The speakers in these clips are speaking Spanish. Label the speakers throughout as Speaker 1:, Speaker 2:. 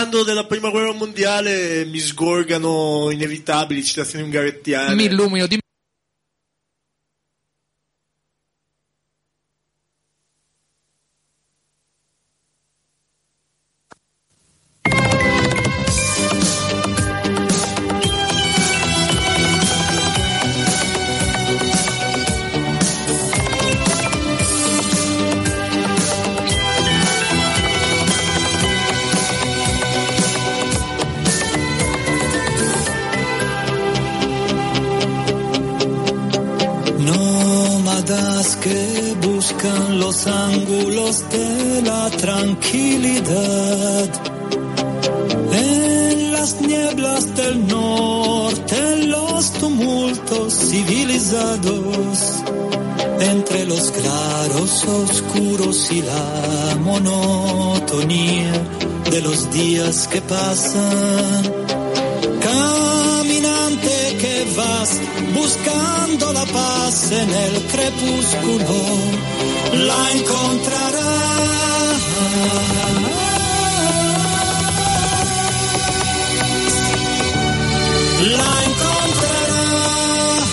Speaker 1: della prima guerra mondiale mi sgorgano inevitabili citazioni ungarettiane.
Speaker 2: Mi illumino, dimmi.
Speaker 3: Que buscan los ángulos de la tranquilidad en las nieblas del norte, en los tumultos civilizados, entre los claros oscuros y la monotonía de los días que pasan. Caminante que vas buscando la paz en el crepúsculo, la encontrarás. La encontrarás.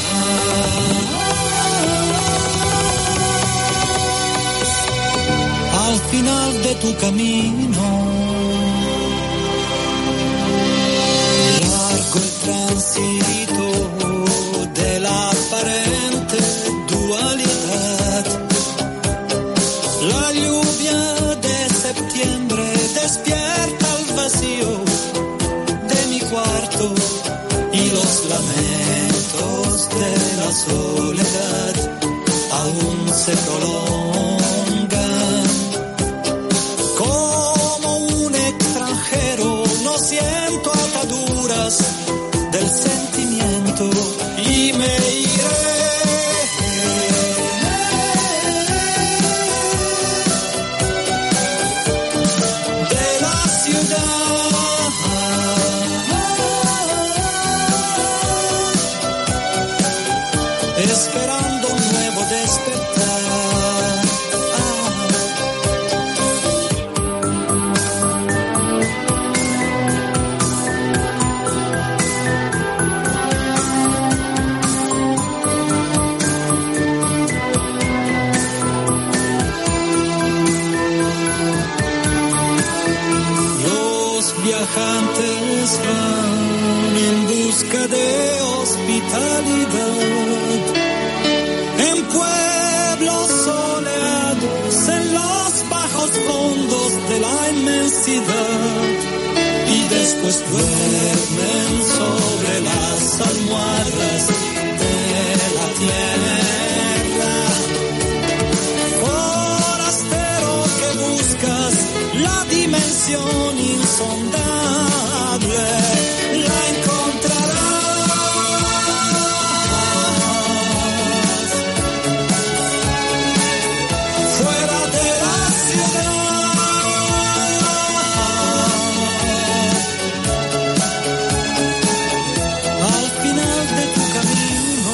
Speaker 3: Al final de tu camino. El tránsito de la aparente dualidad, la lluvia de septiembre despierta el vacío de mi cuarto y los lamentos de la soledad aún se prolongan. Como un extranjero no siento ataduras del sentimiento y me iré. De la ciudad, esperando un nuevo despertar. Viajantes van en busca de hospitalidad en pueblos soleados, en los bajos fondos de la inmensidad, y después duermen sobre las almohadas de la tierra. Forastero que buscas la dimensión insondable, la encontrarás fuera de la ciudad, al final de tu camino.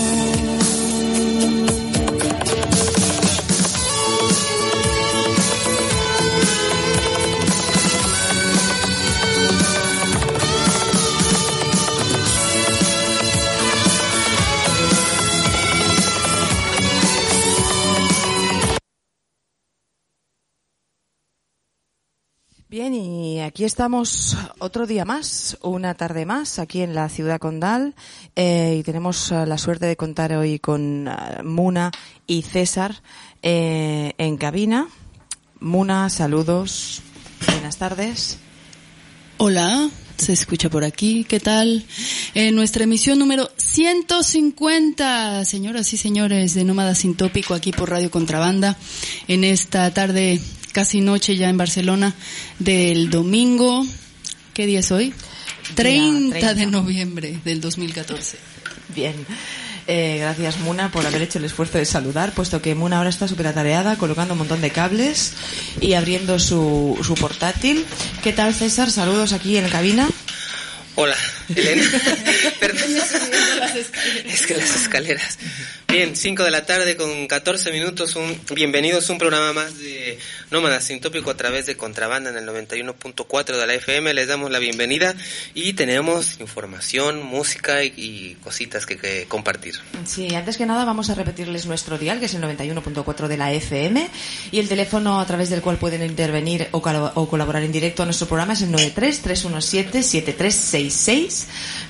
Speaker 4: Bien, y aquí estamos otro día más, una tarde más, aquí en la ciudad condal, y tenemos la suerte de contar hoy con Muna y César en cabina. Muna, saludos, buenas tardes.
Speaker 5: Hola, se escucha por aquí, ¿qué tal? Nuestra emisión número 150, señoras y señores de Nómada Sin Tópico, aquí por Radio Contrabanda, en esta tarde casi noche ya en Barcelona del domingo, ¿qué día es hoy? 30 de noviembre del 2014.
Speaker 4: Bien. Gracias, Muna, por haber hecho el esfuerzo de saludar, puesto que Muna ahora está súper atareada colocando un montón de cables y abriendo su portátil. ¿Qué tal, César? Saludos aquí en la cabina.
Speaker 6: Hola,
Speaker 2: Elena. Perdón. Es que las escaleras. Bien, 5 de la tarde con 14 minutos. Bienvenidos a un programa más de Nómada Sin Tópico a través de Contrabanda en el 91.4 de la FM. Les damos la bienvenida y tenemos información, música y cositas que compartir.
Speaker 4: Sí, antes que nada vamos a repetirles nuestro dial, que es el 91.4 de la FM, y el teléfono a través del cual pueden intervenir o colaborar en directo a nuestro programa es el 93-317-7366,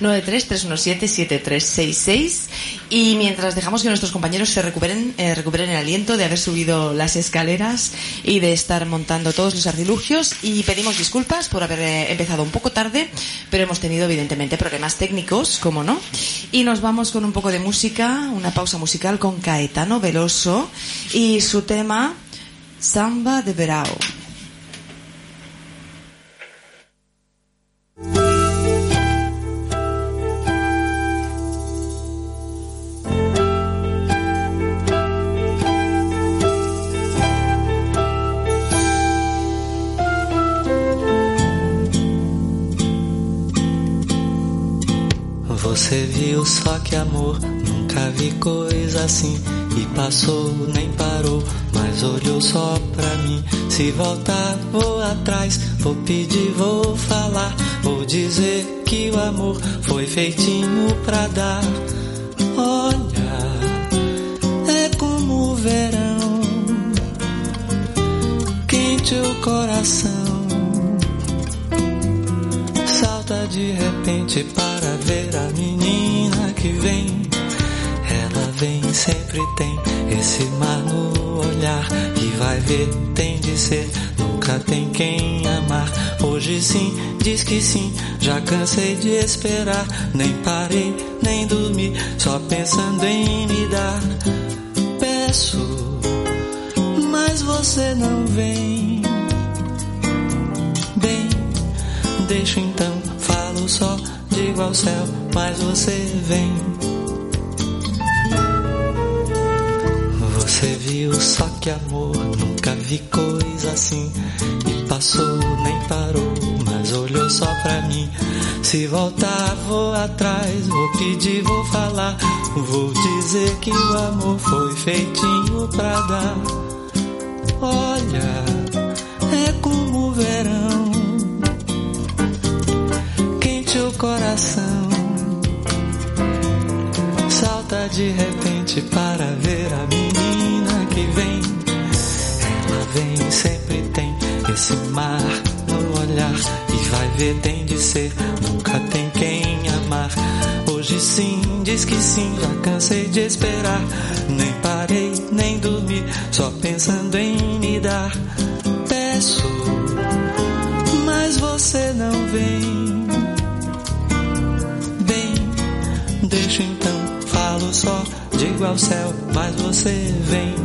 Speaker 4: 93-317-7366, y mientras dejamos que nuestros compañeros se recuperen el aliento de haber subido las escaleras y de estar montando todos los artilugios, y pedimos disculpas por haber empezado un poco tarde, pero hemos tenido evidentemente problemas técnicos, como no, y nos vamos con un poco de música, una pausa musical con Caetano Veloso y su tema Samba de Verão.
Speaker 3: Você viu só que amor, nunca vi coisa assim. E passou, nem parou, mas olhou só pra mim. Se voltar, vou atrás, vou pedir, vou falar. Vou dizer que o amor foi feitinho pra dar. Olha, é como o verão, quente o coração. Salta de repente para ver a menina que vem. Ela vem, sempre tem esse mar no olhar. E vai ver, tem de ser, nunca tem quem amar. Hoje sim, diz que sim, já cansei de esperar. Nem parei, nem dormi, só pensando em me dar. Peço, mas você não vem. Bem, deixo então, falo só, digo ao céu, mas você vem. Você viu só que amor, nunca vi coisa assim. E passou, nem parou, mas olhou só pra mim. Se voltar, vou atrás, vou pedir, vou falar. Vou dizer que o amor foi feitinho pra dar. Olha, é como o verão, quente o coração. Salta de repente para ver a menina que vem. Ela vem, sempre tem esse mar no olhar. E vai ver, tem de ser, nunca tem quem amar. Hoje sim, diz que sim, já cansei de esperar. Nem parei, nem dormi, só pensando em me dar. Peço, mas você não vem. Bem, deixo então, falo só, digo ao céu, mas você vem.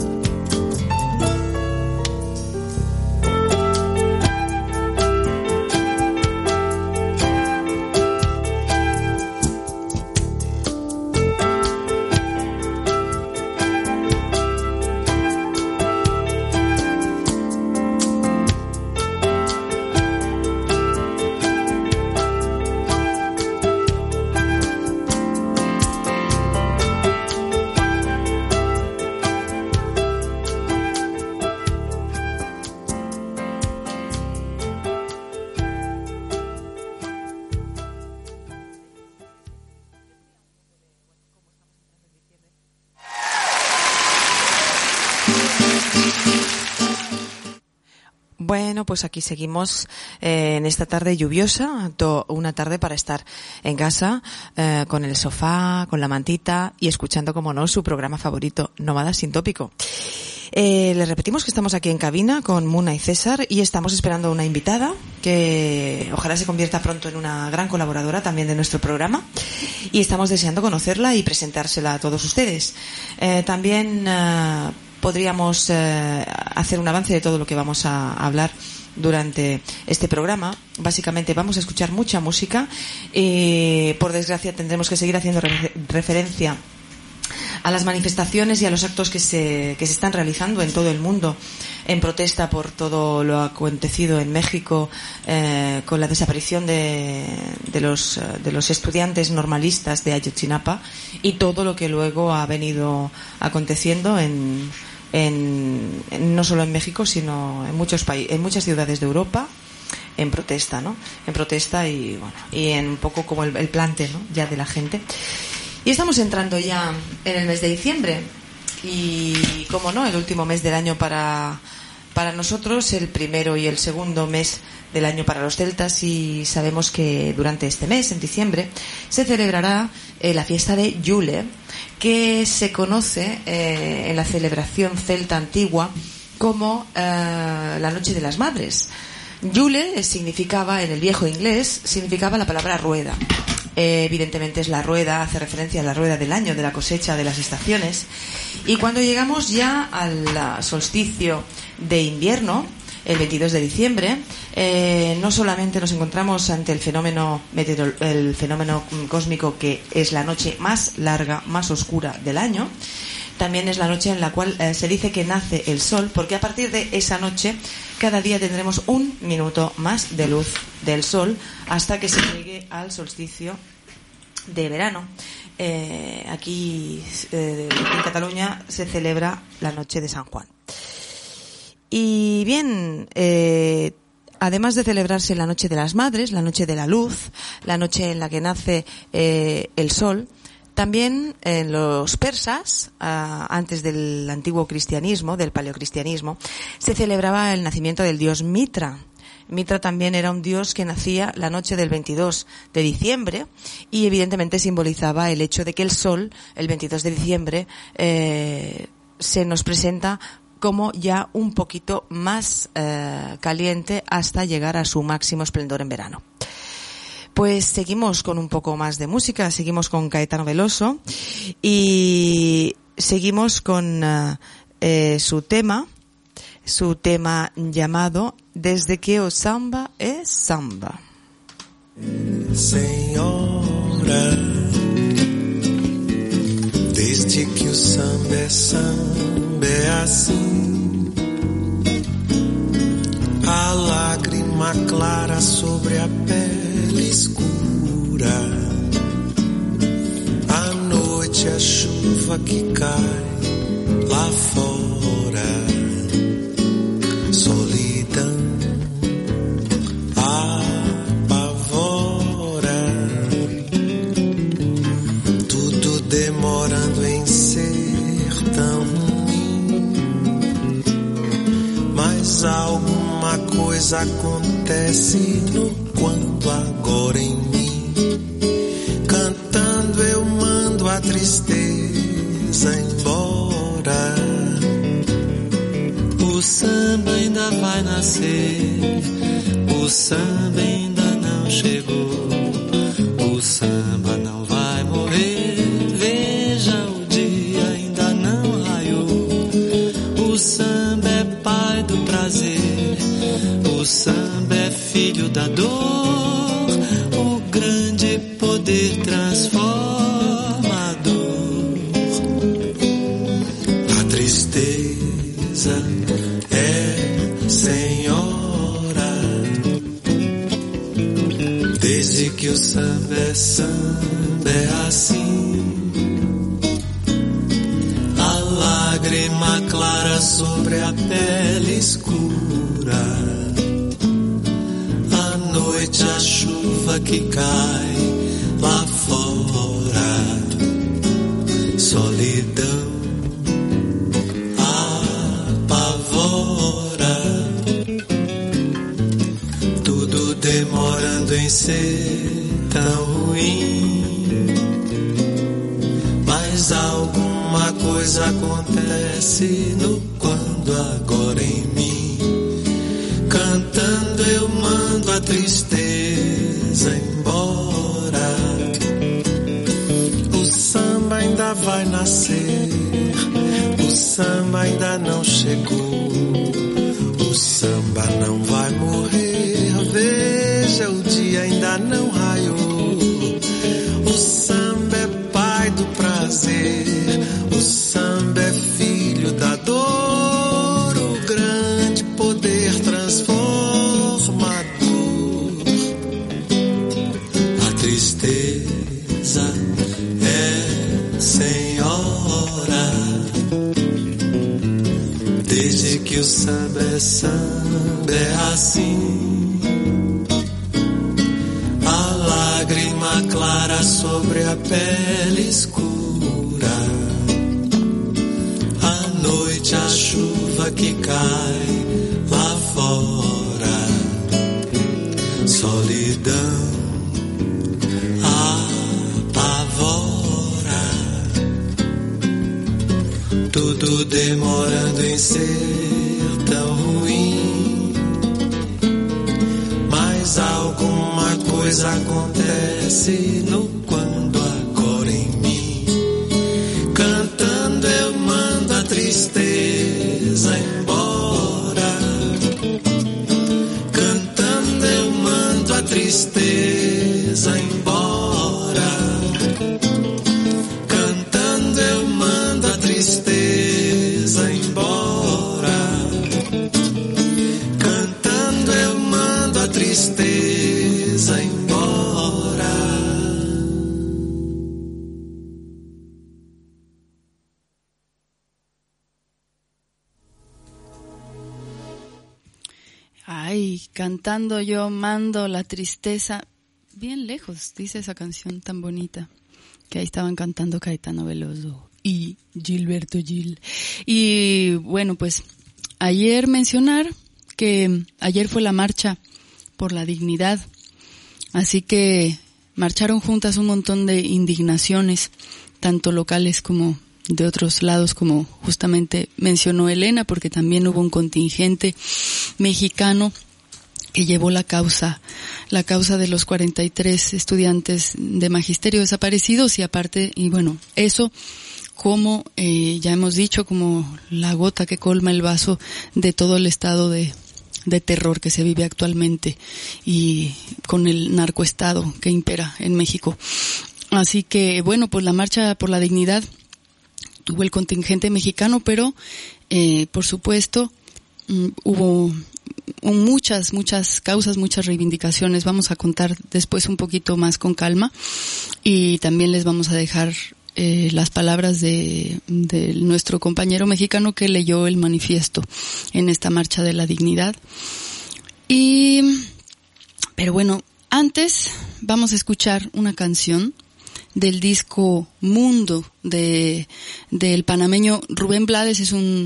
Speaker 4: Bueno, pues aquí seguimos en esta tarde lluviosa, una tarde para estar en casa, con el sofá, con la mantita y escuchando, como no, su programa favorito, Nómada Sin Tópico. Les repetimos que estamos aquí en cabina con Muna y César y estamos esperando a una invitada que ojalá se convierta pronto en una gran colaboradora también de nuestro programa y estamos deseando conocerla y presentársela a todos ustedes. También podríamos hacer un avance de todo lo que vamos a hablar durante este programa. Básicamente vamos a escuchar mucha música y por desgracia tendremos que seguir haciendo referencia a las manifestaciones y a los actos que se están realizando en todo el mundo en protesta por todo lo acontecido en México con la desaparición de los estudiantes normalistas de Ayotzinapa y todo lo que luego ha venido aconteciendo no solo en México, sino en muchas ciudades de Europa, en protesta, ¿no? En protesta y bueno, y en un poco como el plante, ¿no? Ya de la gente. Y estamos entrando ya en el mes de diciembre y, como no, el último mes del año para nosotros, el primero y el segundo mes del año para los celtas, y sabemos que durante este mes, en diciembre, se celebrará la fiesta de Yule, que se conoce en la celebración celta antigua como la Noche de las Madres. Yule significaba, en el viejo inglés, significaba la palabra rueda. Evidentemente es la rueda, hace referencia a la rueda del año, de la cosecha, de las estaciones. Y cuando llegamos ya al solsticio de invierno, el 22 de diciembre, no solamente nos encontramos ante el fenómeno cósmico, que es la noche más larga, más oscura del año, también es la noche en la cual se dice que nace el sol, porque a partir de esa noche cada día tendremos un minuto más de luz del sol hasta que se llegue al solsticio de verano. Aquí en Cataluña se celebra la noche de San Juan. Y bien, además de celebrarse la noche de las madres, la noche de la luz, la noche en la que nace el sol, también en los persas, antes del antiguo cristianismo, del paleocristianismo, se celebraba el nacimiento del dios Mitra. Mitra también era un dios que nacía la noche del 22 de diciembre y evidentemente simbolizaba el hecho de que el sol, el 22 de diciembre, se nos presenta como ya un poquito más caliente hasta llegar a su máximo esplendor en verano. Pues seguimos con un poco más de música, seguimos con Caetano Veloso y seguimos con su tema llamado Desde que o samba é samba.
Speaker 6: Senhora, desde que o samba é assim, a lágrima clara sobre a pele escura, a noite, a chuva que cai lá fora, solidão apavora, tudo demorando em ser tão ruim, mas alguma coisa acontece no quando agora em mim, cantando eu mando a tristeza embora.
Speaker 3: O samba ainda vai nascer, o samba ainda não chegou, o samba não vai morrer, veja o dia ainda não raiou. O samba é pai do prazer, o samba é filho da dor, o grande poder transformador.
Speaker 6: A tristeza é senhora, desde que o samba é assim, a lágrima clara sobre a pele escura, a noite, a chuva que cai lá fora, solidão apavora, tudo demorando em ser tão ruim, mas alguma coisa acontece no quando agora em mim, cantando eu mando a tristeza embora. O samba ainda vai nascer, o samba ainda não chegou, o samba não vai morrer, veja o dia ainda não raiou. O samba é pai do prazer, o tristeza é senhora. Desde que o samba é assim. A lágrima clara sobre a pele escura. À noite a chuva que cai lá fora. Solidão apavora. Tudo demorando em ser tão ruim. Mas alguma coisa acontece no quando agora em mim. Cantando eu mando a tristeza embora. Cantando eu mando a tristeza embora. Cantando eu mando a tristeza embora. Cantando eu mando a tristeza embora.
Speaker 5: Ay, cantando yo mando la tristeza bien lejos, dice esa canción tan bonita, que ahí estaban cantando Caetano Veloso y Gilberto Gil. Y bueno, pues ayer mencionar que ayer fue la marcha por la dignidad, así que marcharon juntas un montón de indignaciones, tanto locales como de otros lados, como justamente mencionó Elena, porque también hubo un contingente mexicano que llevó la causa de los 43 estudiantes de magisterio desaparecidos, y aparte, y bueno, eso como ya hemos dicho, como la gota que colma el vaso de todo el estado de terror que se vive actualmente y con el narcoestado que impera en México. Así que bueno, pues la marcha por la dignidad tuvo el contingente mexicano, pero por supuesto hubo muchas causas, muchas reivindicaciones. Vamos a contar después un poquito más con calma, y también les vamos a dejar las palabras de nuestro compañero mexicano que leyó el manifiesto en esta marcha de la dignidad. Pero bueno, antes vamos a escuchar una canción del disco Mundo del panameño Rubén Blades.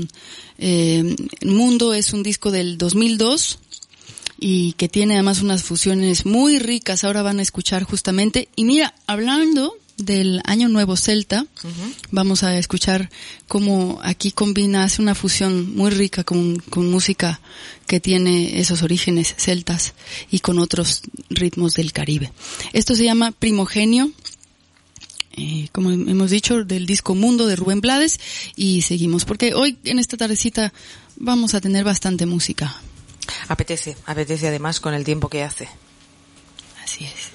Speaker 5: Mundo es un disco del 2002 y que tiene además unas fusiones muy ricas. Ahora van a escuchar justamente, y mira, hablando del Año Nuevo Celta, vamos a escuchar cómo aquí hace una fusión muy rica con música que tiene esos orígenes celtas y con otros ritmos del Caribe. Esto se llama Primogenio, como hemos dicho, del disco Mundo de Rubén Blades, y seguimos, porque hoy en esta tardecita vamos a tener bastante música.
Speaker 4: Apetece además con el tiempo que hace.
Speaker 5: Así es.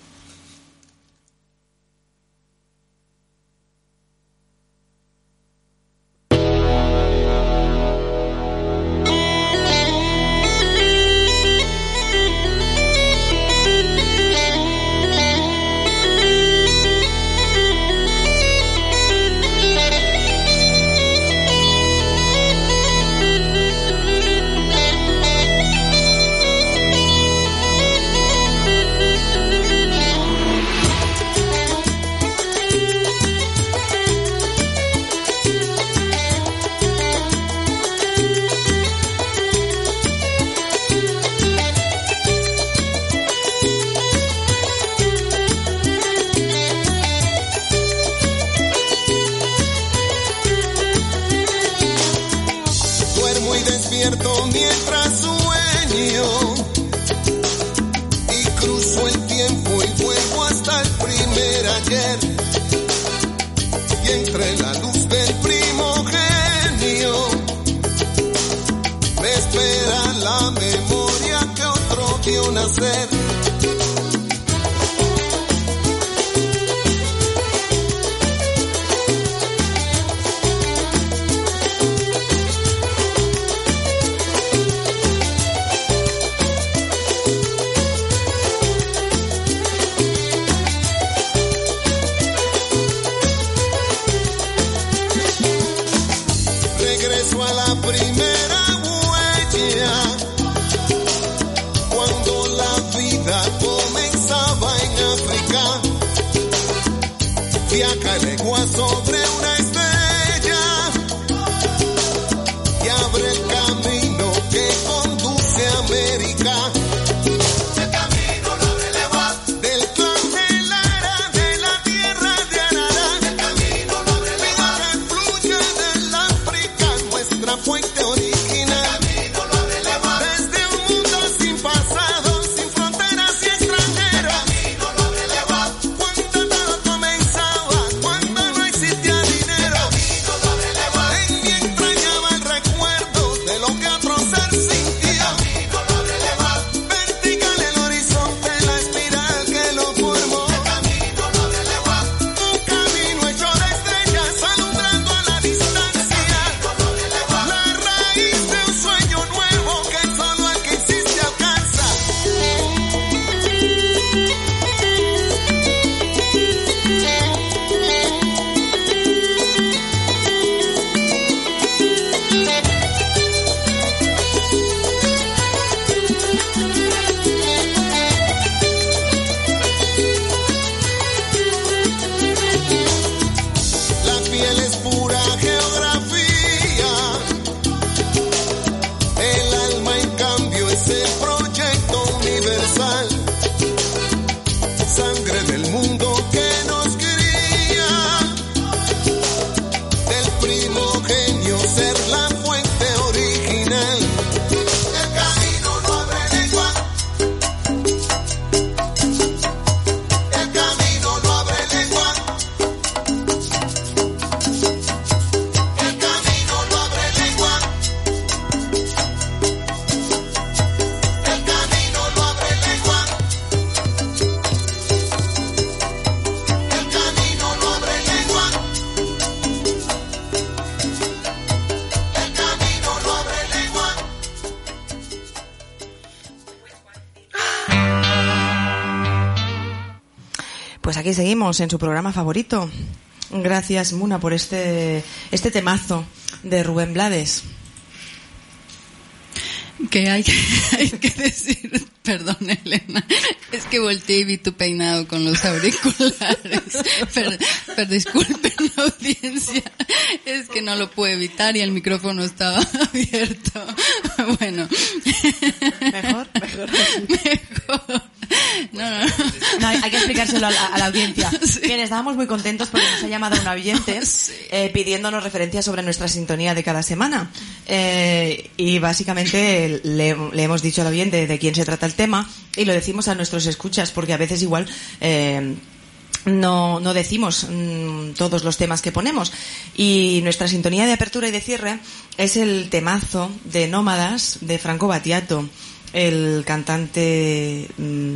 Speaker 7: Mientras sueño y cruzo el tiempo y vuelvo hasta el primer ayer, y entre la luz del primogenio me espera la memoria que otro vio nacer. América. Viaja legua sobre una estrella y abre el camino que conduce a América. El camino lo abre legua del clan de Lara, de la tierra de Arara. El camino lo abre legua que fluye del África, nuestra fuente original. El camino lo abre legua desde un mundo sin pasado, sin fronteras y extranjeros. El camino lo abre legua cuando todo comenzaba, cuando no existía dinero. El camino lo abre legua en mi entraña va el recuerdo de lo que otro ser sintió. El camino lo abre legua vertical el horizonte, la espiral que lo formó. El camino lo abre legua un camino hecho de estrellas alumbrando a la distancia. El camino lo abre legua la raíz de un sueño nuevo que solo el que existe alcanza. La piel es pura geografía, el alma en cambio es el proyecto universal, sangre del mundo que nos cría, del primogenio ser la fuente original. El camino no abre lengua, el camino no abre lengua. El camino no abre lengua. El camino no abre lengua. El camino no abre lengua. El camino no abre lengua.
Speaker 4: Pues aquí seguimos en su programa favorito. Gracias, Muna, por este temazo de Rubén Blades.
Speaker 5: Que hay que decir, perdón, Elena, es que volteé y vi tu peinado con los auriculares. Pero disculpen la audiencia, es que no lo pude evitar y el micrófono estaba abierto. Bueno.
Speaker 4: Mejor.
Speaker 5: No.
Speaker 4: No, hay que explicárselo a la audiencia. Sí. Bien, estábamos muy contentos porque nos ha llamado un oyente pidiéndonos referencias sobre nuestra sintonía de cada semana. Y básicamente le hemos dicho al oyente de quién se trata el tema y lo decimos a nuestros escuchas porque a veces igual no decimos todos los temas que ponemos. Y nuestra sintonía de apertura y de cierre es el temazo de Nómadas de Franco Battiato, el cantante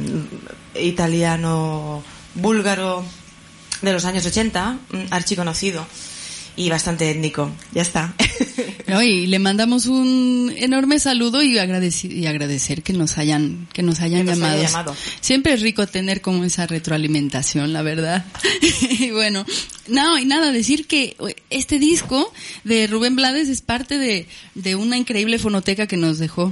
Speaker 4: italiano búlgaro de los años 80, archiconocido y bastante étnico. Ya está.
Speaker 5: No, y le mandamos un enorme saludo y agradecer que nos hayan llamado. Siempre es rico tener como esa retroalimentación, la verdad. Y bueno, decir que este disco de Rubén Blades es parte de una increíble fonoteca que nos dejó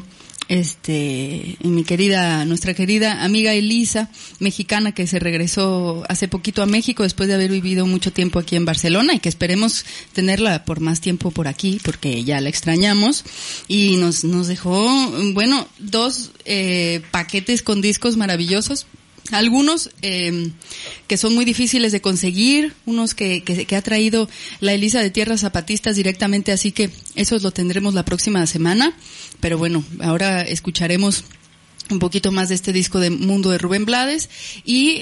Speaker 5: nuestra querida amiga Elisa, mexicana, que se regresó hace poquito a México después de haber vivido mucho tiempo aquí en Barcelona y que esperemos tenerla por más tiempo por aquí porque ya la extrañamos, y nos dejó, dos paquetes con discos maravillosos. Algunos que son muy difíciles de conseguir, unos que ha traído la Elisa de Tierras Zapatistas directamente, así que esos lo tendremos la próxima semana. Pero bueno, ahora escucharemos un poquito más de este disco de Mundo de Rubén Blades, y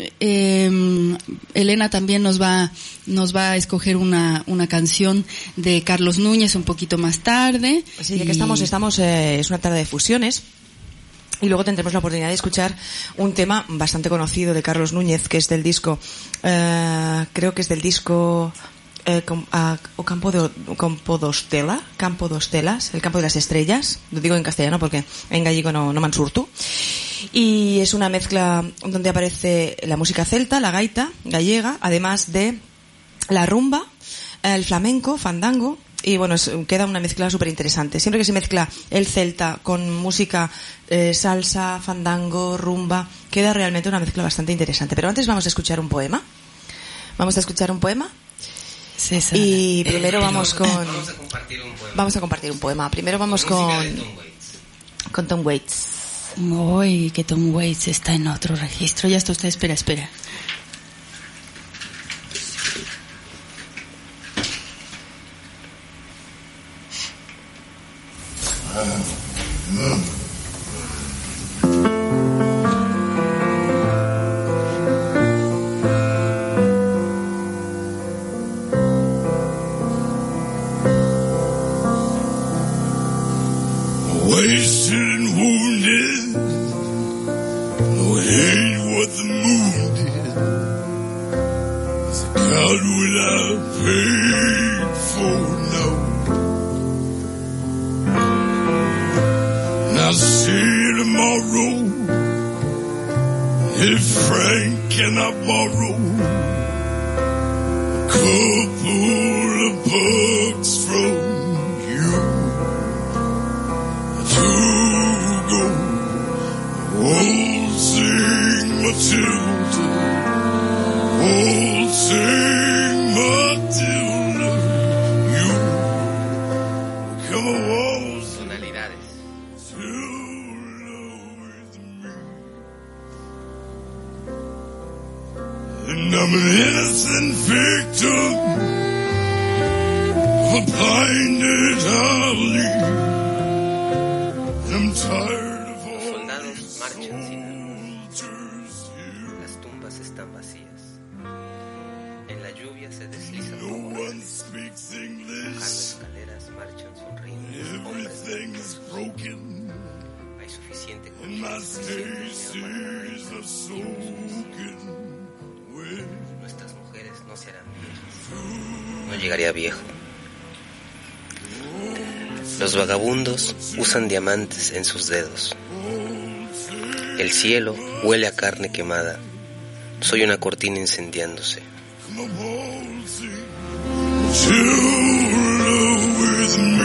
Speaker 5: Elena también nos va a escoger una canción de Carlos Núñez un poquito más tarde.
Speaker 4: Sí, ya que estamos es una tarde de fusiones. Y luego tendremos la oportunidad de escuchar un tema bastante conocido de Carlos Núñez, que es del disco, creo que es del disco Campo dos Telas, el Campo de las Estrellas, lo digo en castellano porque en gallego no me'n surto. Y es una mezcla donde aparece la música celta, la gaita gallega, además de la rumba, el flamenco, fandango y bueno, queda una mezcla súper interesante. Siempre que se mezcla el celta con música salsa, fandango, rumba, queda realmente una mezcla bastante interesante. Pero antes vamos a escuchar un poema.
Speaker 5: César.
Speaker 4: Y primero
Speaker 2: Vamos a compartir un poema.
Speaker 4: Vamos a compartir un poema. Primero vamos con Tom Waits.
Speaker 5: Uy, que Tom Waits está en otro registro. Ya está usted, espera.
Speaker 6: Wasted and wounded, no hate what the moon did. It's a God without paid for now. And I'll see tomorrow if Frank cannot borrow a couple of bucks from waltzing Matilda, you come a waltz
Speaker 2: Tonalidades.
Speaker 6: with me, and I'm an innocent victim of a blinded alley. I'm tired of all.
Speaker 2: Los soldados marchan sin armas. Las tumbas están vacías. En la lluvia se deslizan como
Speaker 6: speaks
Speaker 2: bajando
Speaker 6: English.
Speaker 2: escaleras marchan sonriendo. Hombres
Speaker 6: Everything is broken.
Speaker 2: hay suficiente
Speaker 6: And
Speaker 2: comida
Speaker 6: my
Speaker 2: y suficiente dinero para la
Speaker 6: days
Speaker 2: reina.
Speaker 6: are soaking wet.
Speaker 2: Nuestras mujeres no se harán viejas. No llegaría viejo. Los vagabundos usan diamantes en sus dedos. El cielo huele a carne quemada. Soy una cortina incendiándose.
Speaker 6: Come on, sing. Chill with me.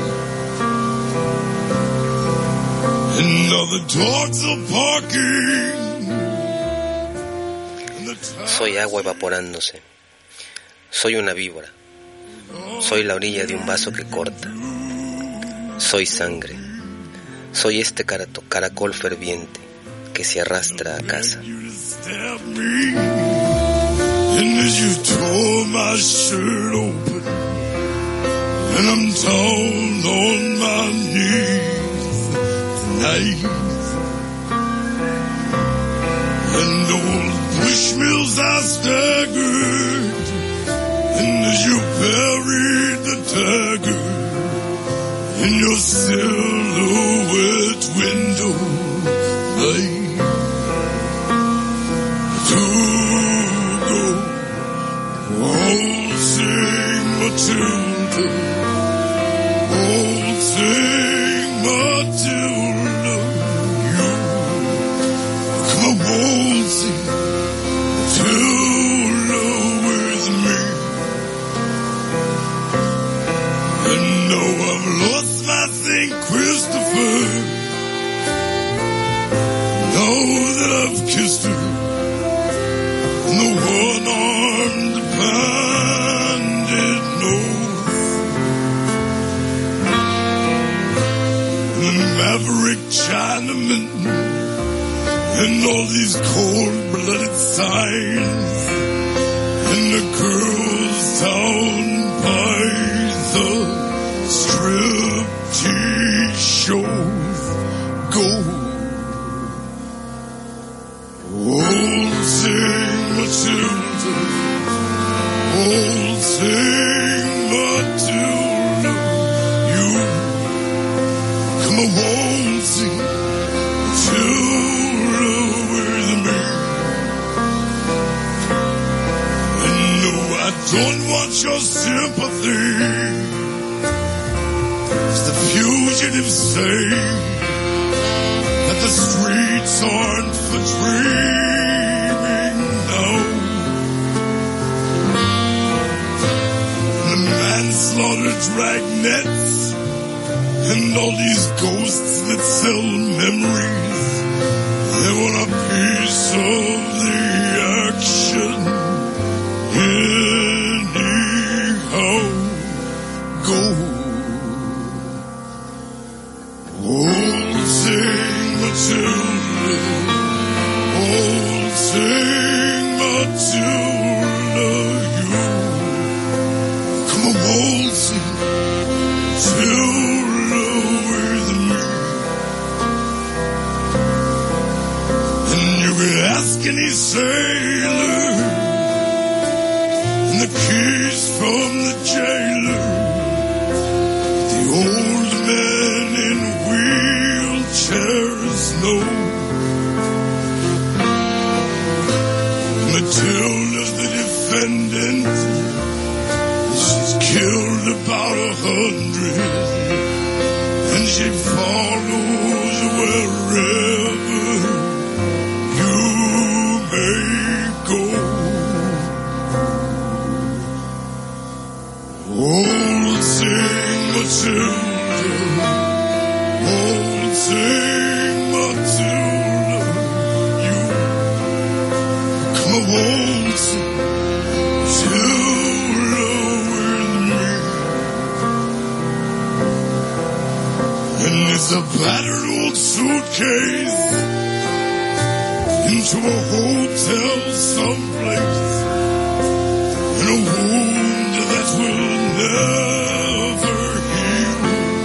Speaker 6: And now the dogs are barking. And the time
Speaker 2: Soy agua evaporándose. Soy una víbora. Soy la orilla de un vaso que corta. Soy sangre. Soy este caracol ferviente que se arrastra a casa.
Speaker 6: you stabbed me. And as you tore my shirt open. And I'm down on my knees tonight. And old Bushmills I staggered. And as you buried the dagger in your silhouette window light, to go waltzing Matilda, waltzing Matilda, you come waltzing Matilda with me. And no, I've lost my St. Christopher. Now that I've kissed her, and the one-armed bandit knows, and the maverick Chinaman, and all these cold-blooded signs, and the girls down by the striptease shows go. Waltzing Matilda, waltzing Matilda, you come a waltzing Matilda with me. And no, I don't want your sympathy, as the fugitives say that the streets aren't for dreaming now. The manslaughtered
Speaker 8: dragnets and all these ghosts that sell memories. They want a piece of the action. Anyhow, go. Old Saint Matilda, old Saint Matilda, you come on, old Saint Matilda with me. And you can ask any sailor and the keys from the jailer. The old men in wheelchairs know. Matilda's the defendant. She's killed about 100, and she follows wherever you may go. Old Saint Matilda, old Saint Matilda, you come on, old Saint Matilda with me. And it's a battered old suitcase into a hotel someplace, and a wound that will never heal.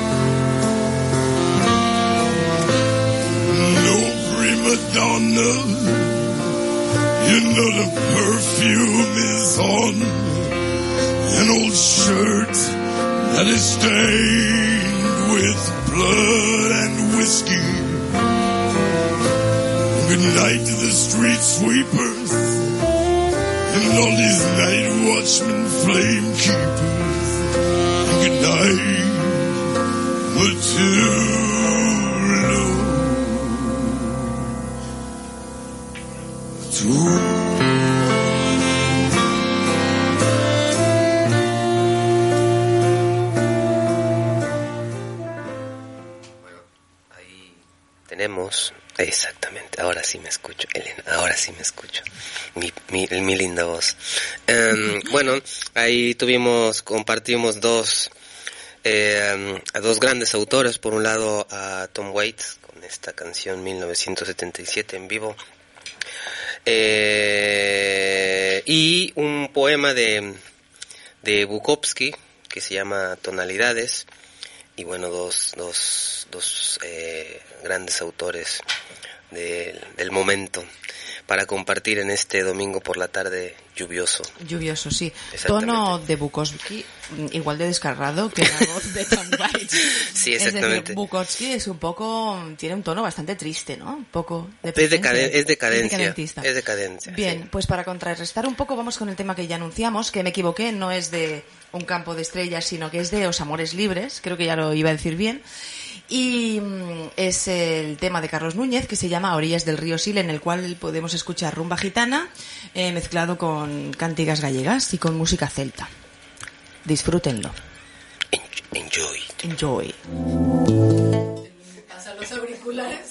Speaker 8: No prima donna, you know the perfume is on an old shirt that is stained with blood and whiskey. Good night to the street sweepers and all these night watchmen, flame keepers. And good night, Matilda.
Speaker 2: Ahí tenemos, exactamente, ahora sí me escucho, Elena, ahora sí me escucho, mi linda voz. Bueno, ahí compartimos a dos grandes autores. Por un lado a Tom Waits con esta canción 1977 en vivo, y un poema de Bukowski que se llama Tonalidades. Y bueno, dos grandes autores del momento para compartir en este domingo por la tarde lluvioso.
Speaker 4: Lluvioso, sí. Tono de Bukowski igual de descargado que la voz de Tom Waits.
Speaker 2: Sí, exactamente.
Speaker 4: Es decir, Bukowski es tiene un tono bastante triste, ¿no? Un poco de
Speaker 2: es decadencia. Es decadencia.
Speaker 4: Bien,
Speaker 2: sí.
Speaker 4: Pues para contrarrestar un poco vamos con el tema que ya anunciamos, que me equivoqué, no es de Un campo de estrellas, sino que es de Os amores libres, creo que ya lo iba a decir bien. Y es el tema de Carlos Núñez, que se llama A orillas del río Sil, en el cual podemos escuchar rumba gitana mezclado con cánticas gallegas y con música celta. Disfrútenlo.
Speaker 2: Enjoy.
Speaker 4: Enjoy.
Speaker 5: Pasa los auriculares.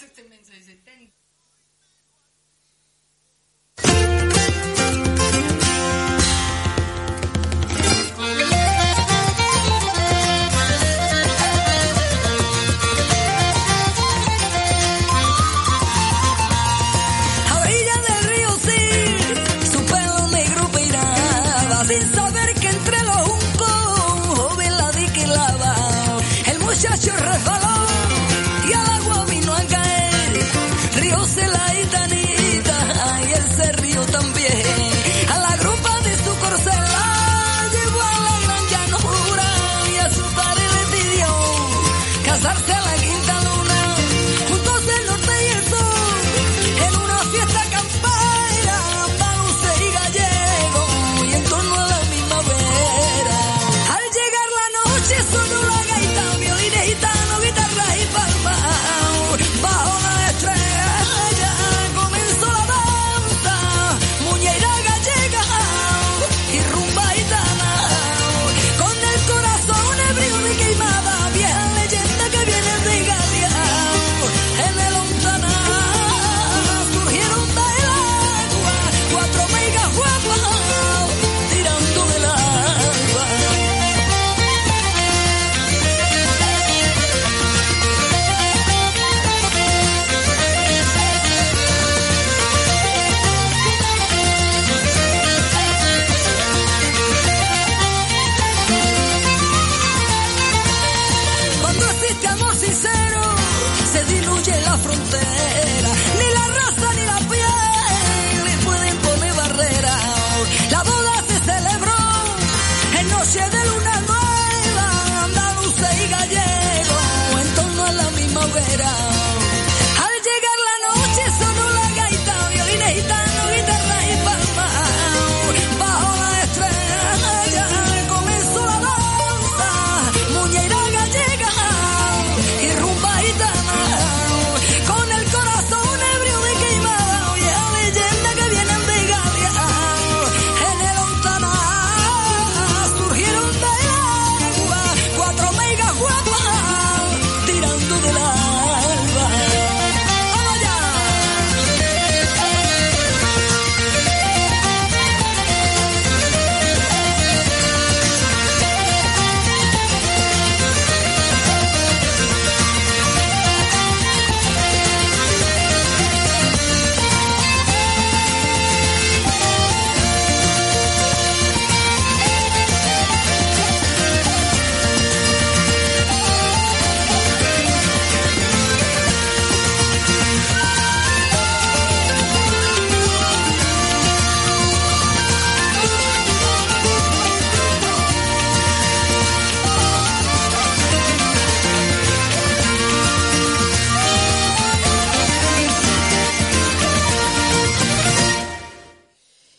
Speaker 9: Sin saber que entre los juncos un joven la diquilaba. El muchacho resbaló y al agua vino a caer. Rióse la gitanita y él se rió también. A la grupa de su corcela llevó a la gran llanura y a su padre le pidió casarse a la quinta luna. Juntos el norte y el sur en una fiesta campera, andaluces y gallegos, y en torno a la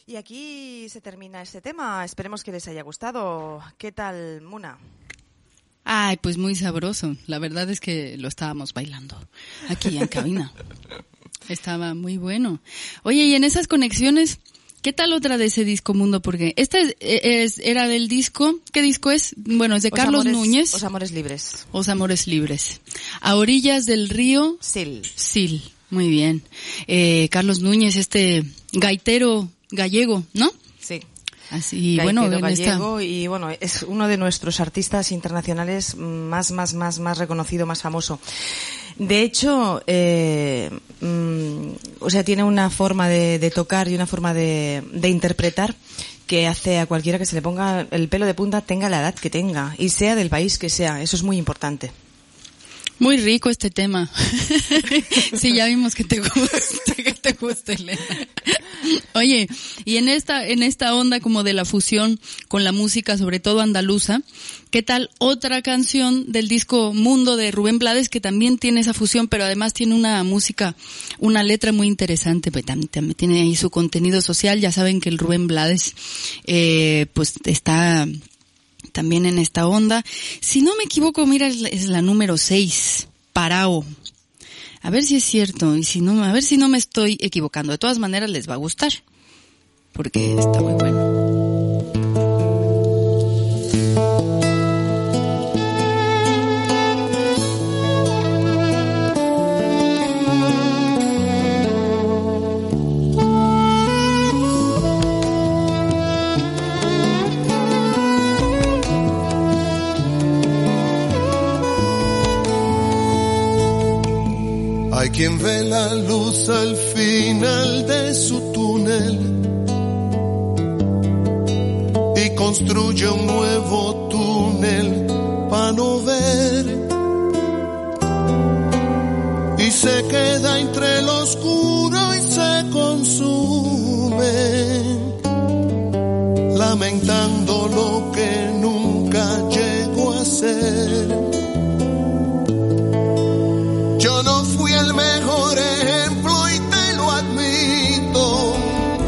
Speaker 4: Y aquí se termina este tema. Esperemos que les haya gustado. ¿Qué tal, Muna?
Speaker 5: Ay, pues muy sabroso. La verdad es que lo estábamos bailando aquí en cabina. Estaba muy bueno. Oye, y en esas conexiones, ¿qué tal otra de ese disco Mundo? Porque era del disco, ¿qué disco es? Bueno, es de Carlos Núñez.
Speaker 4: Os Amores Libres.
Speaker 5: Os Amores Libres. A orillas del río.
Speaker 4: Sil.
Speaker 5: Muy bien. Carlos Núñez, gaitero gallego, ¿no?
Speaker 4: Sí.
Speaker 5: Así,
Speaker 4: gaitero
Speaker 5: bueno,
Speaker 4: gallego y bueno, es uno de nuestros artistas internacionales más reconocido, más famoso. De hecho, o sea, tiene una forma de tocar y una forma de interpretar que hace a cualquiera que se le ponga el pelo de punta, tenga la edad que tenga y sea del país que sea. Eso es muy importante.
Speaker 5: Muy rico este tema. Sí, ya vimos que te gusta, Elena. Oye, y en esta onda como de la fusión con la música, sobre todo andaluza, ¿qué tal otra canción del disco Mundo de Rubén Blades que también tiene esa fusión, pero además tiene una letra muy interesante, pues también tiene ahí su contenido social? Ya saben que el Rubén Blades, pues está también en esta onda. Si no me equivoco, mira, es la número 6, Parao. A ver si es cierto, y a ver si no me estoy equivocando. De todas maneras les va a gustar, porque está muy bueno.
Speaker 7: Hay quien ve la luz al final de su túnel y construye un nuevo túnel para no ver, y se queda entre lo oscuro y se consume, lamentando lo que nunca llegó a ser. Yo no fui el mejor ejemplo y te lo admito.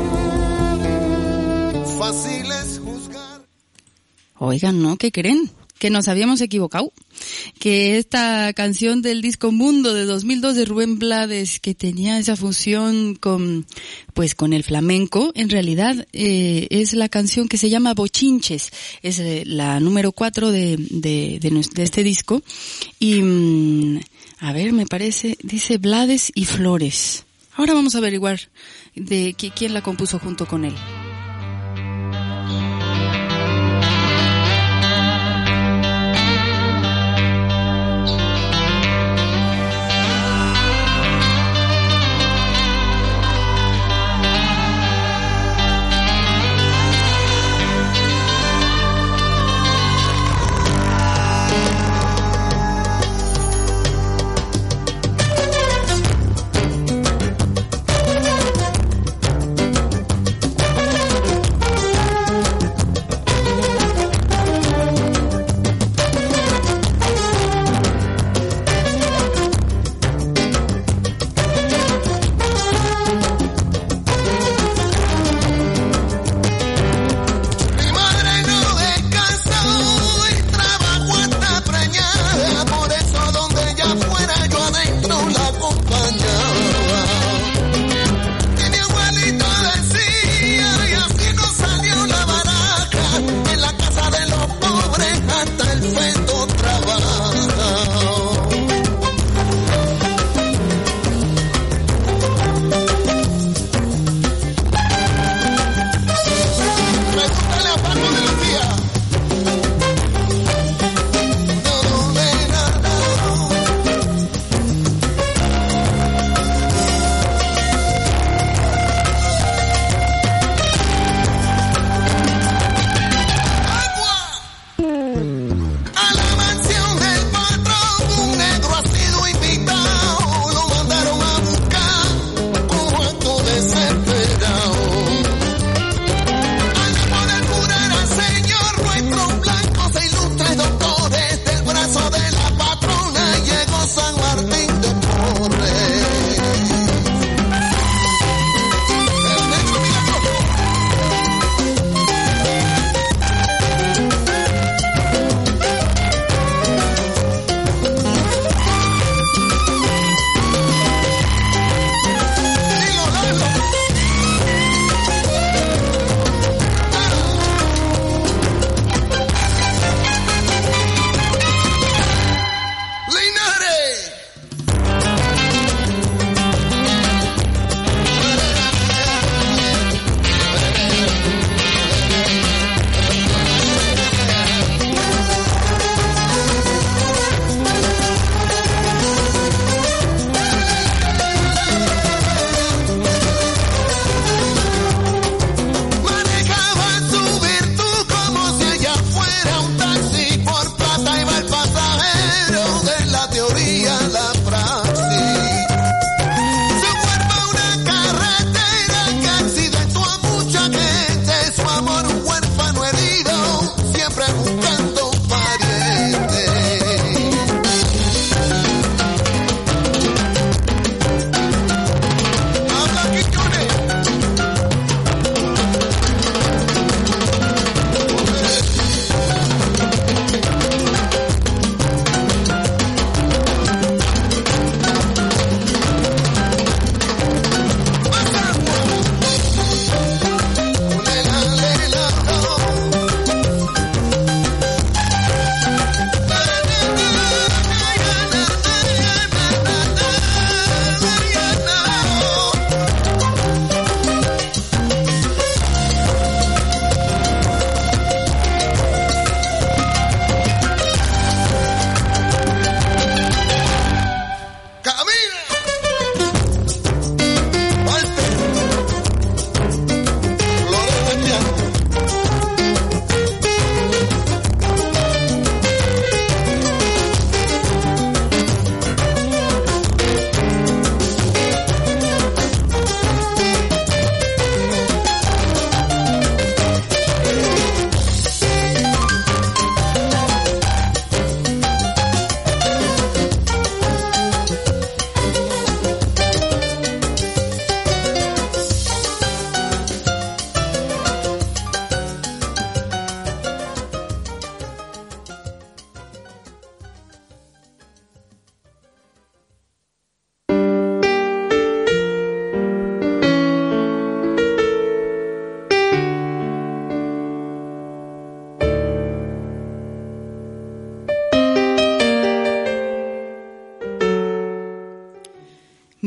Speaker 7: Fácil es juzgar.
Speaker 5: Oigan, ¿no? ¿Qué creen? Que nos habíamos equivocado. Que esta canción del disco Mundo de 2002 de Rubén Blades, que tenía esa fusión con el flamenco, en realidad es la canción que se llama Bochinches. Es la número 4 de este disco. Y a ver, me parece, dice Blades y Flores. Ahora vamos a averiguar de quién la compuso junto con él.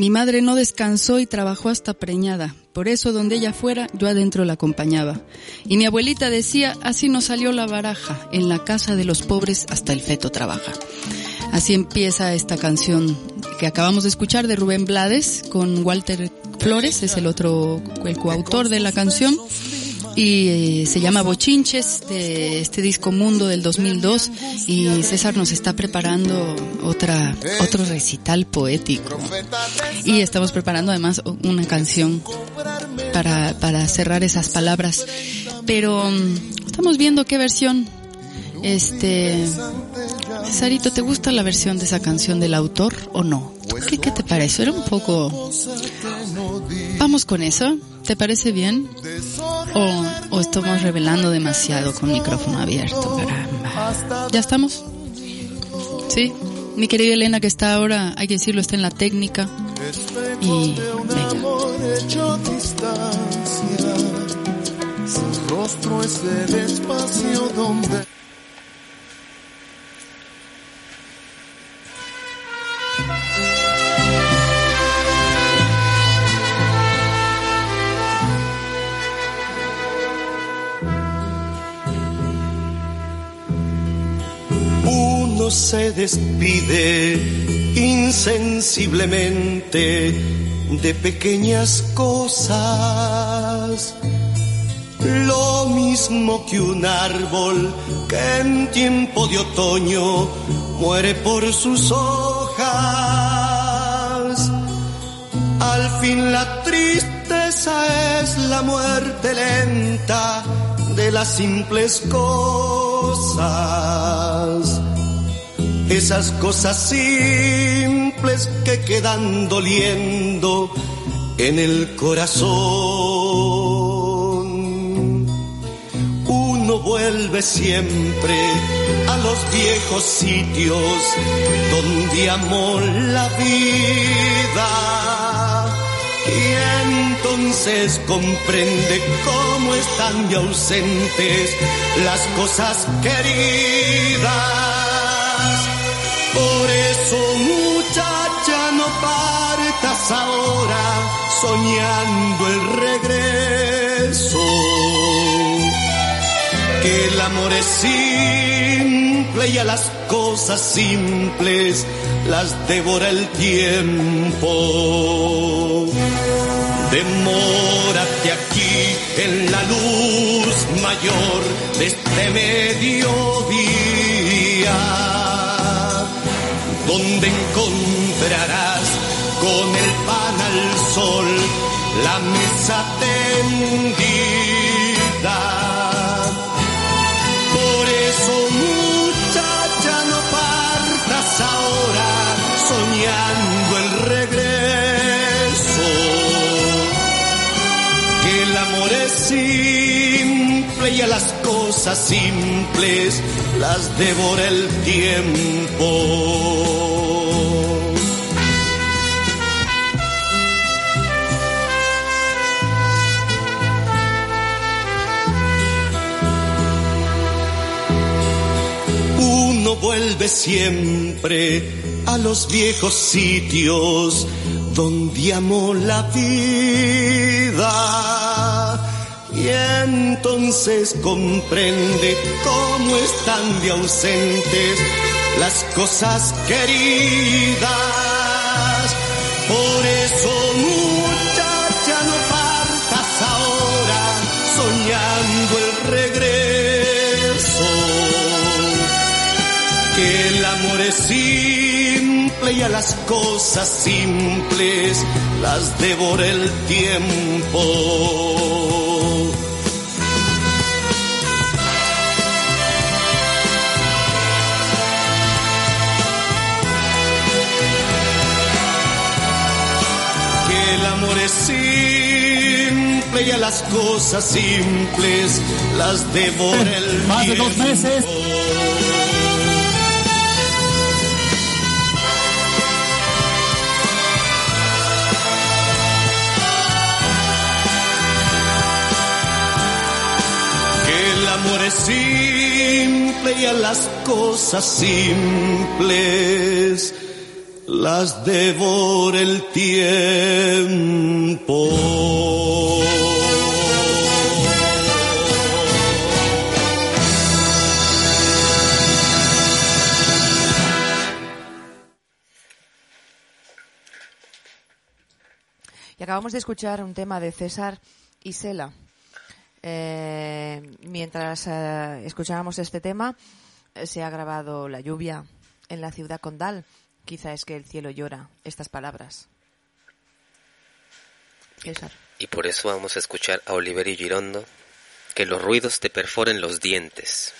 Speaker 5: Mi madre no descansó y trabajó hasta preñada. Por eso, donde ella fuera, yo adentro la acompañaba. Y mi abuelita decía, así nos salió la baraja. En la casa de los pobres hasta el feto trabaja. Así empieza esta canción que acabamos de escuchar de Rubén Blades con Walter Flores, es el coautor de la canción. Y se llama Bochinches, de este disco Mundo del 2002, y César nos está preparando otro recital poético, y estamos preparando además una canción para cerrar esas palabras, pero estamos viendo qué versión. Cesarito, ¿te gusta la versión de esa canción del autor o no? ¿Qué te parece? Era un poco... ¿Vamos con eso? ¿Te parece bien? ¿O estamos revelando demasiado con micrófono abierto? Caramba. ¿Ya estamos? ¿Sí? Mi querida Elena, que está ahora, hay que decirlo, está en la técnica. Y venga.
Speaker 6: Su rostro es el espacio donde... Uno se despide insensiblemente de pequeñas cosas, lo mismo que un árbol que en tiempo de otoño muere por sus hojas. Al fin la tristeza es la muerte lenta de las simples cosas, esas cosas simples que quedan doliendo en el corazón. Uno vuelve siempre a los viejos sitios donde amó la vida, y entonces comprende cómo están de ausentes las cosas queridas. Por eso, muchacha, no partas ahora soñando el regreso, que el amor es simple y a las cosas simples las devora el tiempo. Demórate aquí en la luz mayor de este mediodía, donde encontrarás con el pan al sol la mesa tendida. Por eso, muchacha, no partas ahora soñando el regreso, que el amor es simple y a las cosas simples las devora el tiempo. Uno vuelve siempre a los viejos sitios donde amó la vida, y entonces comprende cómo están de ausentes las cosas queridas. Por eso, muchacha, no partas ahora soñando el regreso, que el amor es simple y a las cosas simples las devora el tiempo. Que el amor es simple y a las cosas simples las devora el tiempo.
Speaker 10: Más de 2 meses.
Speaker 6: Simple y a las cosas simples las devora el tiempo.
Speaker 4: Y acabamos de escuchar un tema de César Isela. Mientras escuchábamos este tema, se ha grabado la lluvia en la ciudad condal. Quizá es que el cielo llora estas palabras. César.
Speaker 2: Y por eso vamos a escuchar a Oliverio Girondo, que los ruidos te perforen los dientes.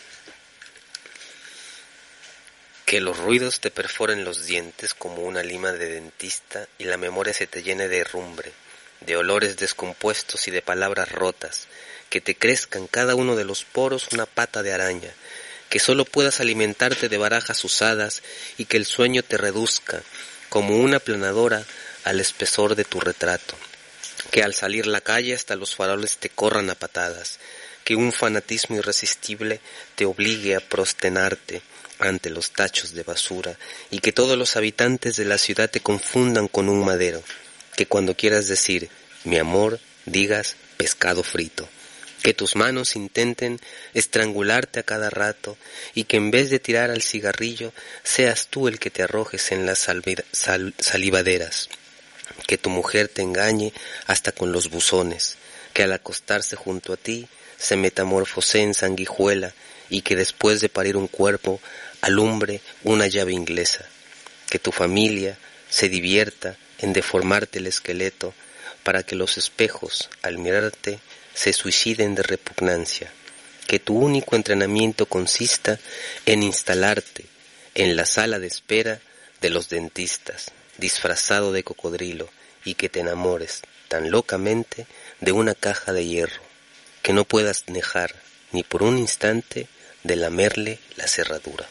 Speaker 2: Que los ruidos te perforen los dientes como una lima de dentista y la memoria se te llene de herrumbre, de olores descompuestos y de palabras rotas, que te crezcan cada uno de los poros una pata de araña, que solo puedas alimentarte de barajas usadas y que el sueño te reduzca como una aplanadora al espesor de tu retrato, que al salir la calle hasta los faroles te corran a patadas, que un fanatismo irresistible te obligue a prosternarte ante los tachos de basura y que todos los habitantes de la ciudad te confundan con un madero, que cuando quieras decir mi amor digas pescado frito, que tus manos intenten estrangularte a cada rato y que en vez de tirar al cigarrillo seas tú el que te arrojes en las salivaderas, que tu mujer te engañe hasta con los buzones, que al acostarse junto a ti se metamorfosee en sanguijuela y que después de parir un cuerpo alumbre una llave inglesa, que tu familia se divierta en deformarte el esqueleto para que los espejos, al mirarte, se suiciden de repugnancia, que tu único entrenamiento consista en instalarte en la sala de espera de los dentistas, disfrazado de cocodrilo, y que te enamores tan locamente de una caja de hierro, que no puedas dejar ni por un instante de lamerle la cerradura.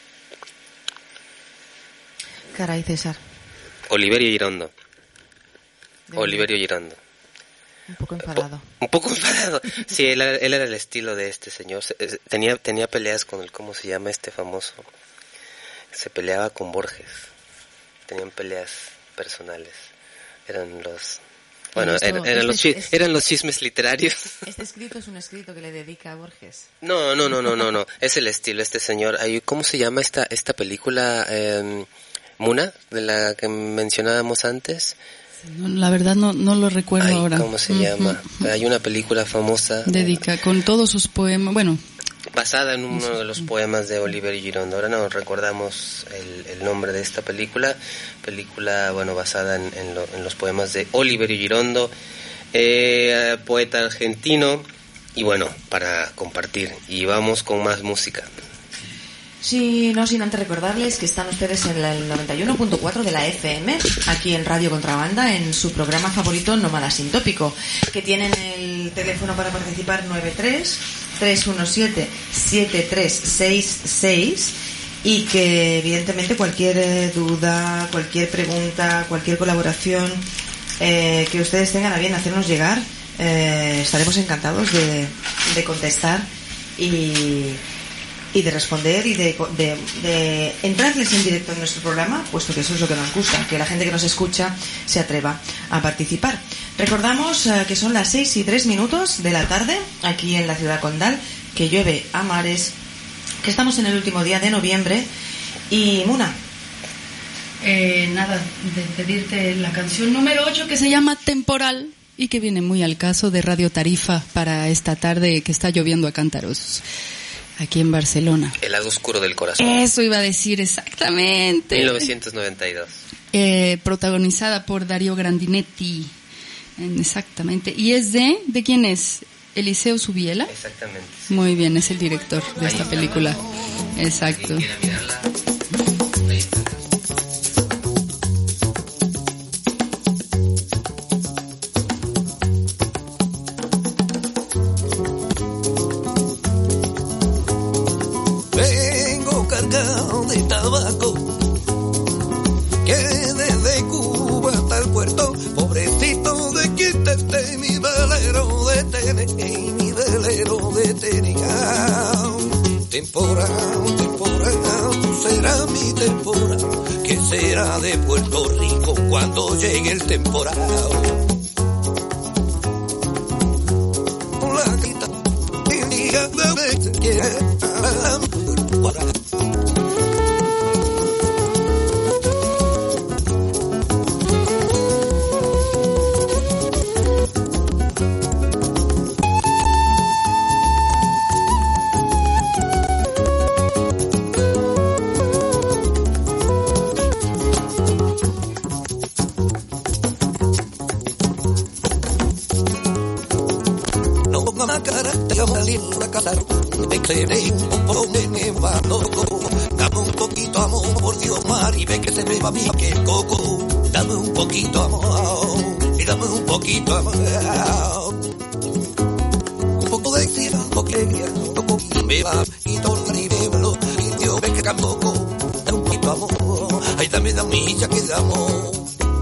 Speaker 4: Caray, César.
Speaker 2: Oliverio Girondo. Oliverio Girondo.
Speaker 4: Un poco enfadado.
Speaker 2: Un poco enfadado. Sí, él era el estilo de este señor. Tenía peleas con el, ¿cómo se llama este famoso? Se peleaba con Borges. Tenían peleas personales. Eran los... Bueno, eran los chismes literarios.
Speaker 4: Este escrito es un escrito que le dedica a Borges.
Speaker 2: No. Es el estilo, este señor. ¿Cómo se llama esta película? Muna, de la que mencionábamos antes.
Speaker 5: La verdad no lo recuerdo ahora.
Speaker 2: ¿Cómo se llama? Hay una película famosa.
Speaker 5: Dedica con todos sus poemas, bueno.
Speaker 2: Basada en uno de los poemas de Oliverio Girondo. Ahora no recordamos el nombre de esta película. Película, bueno, basada en los poemas de Oliverio Girondo, poeta argentino. Y bueno, para compartir. Y vamos con más música.
Speaker 4: Sí, no sin antes recordarles que están ustedes en el 91.4 de la FM, aquí en Radio Contrabanda, en su programa favorito Nómada Sin Tópico, que tienen el teléfono para participar 93-317-7366 y que evidentemente cualquier duda, cualquier pregunta, cualquier colaboración que ustedes tengan a bien hacernos llegar, estaremos encantados de contestar y de responder y de entrarles en directo en nuestro programa, puesto que eso es lo que nos gusta, que la gente que nos escucha se atreva a participar. Recordamos que son las 6:03 de la tarde, aquí en la ciudad condal, que llueve a mares, que estamos en el último día de noviembre. Y Muna,
Speaker 5: nada, de pedirte la canción número 8 que se llama Temporal y que viene muy al caso de Radio Tarifa para esta tarde que está lloviendo a cántaros. Aquí en Barcelona.
Speaker 2: El lado oscuro del corazón.
Speaker 5: Eso iba a decir exactamente.
Speaker 2: 1992.
Speaker 5: Protagonizada por Dario Grandinetti. Exactamente. ¿Y es de quién es? ¿Eliseo Subiela?
Speaker 2: Exactamente. Sí.
Speaker 5: Muy bien, es el director de esta película. Exacto.
Speaker 6: De tabaco que desde Cuba hasta el puerto, pobrecito de quítete mi velero de Tene, mi velero de Tene. Temporada, tú serás mi temporada. ¿Qué será de Puerto Rico cuando llegue el temporal? La guitarra, el día de vez quiere a mi temporada. Dame un poquito amor, por Dios, Mari, ve que se me va bien que el coco. Dame un poquito amor, y dame un poquito amor. Un poco de cielo que un poco me va, y todo y bébelo, y Dios ve que campoco. Dame un poquito amor, ay dame la milla que damos.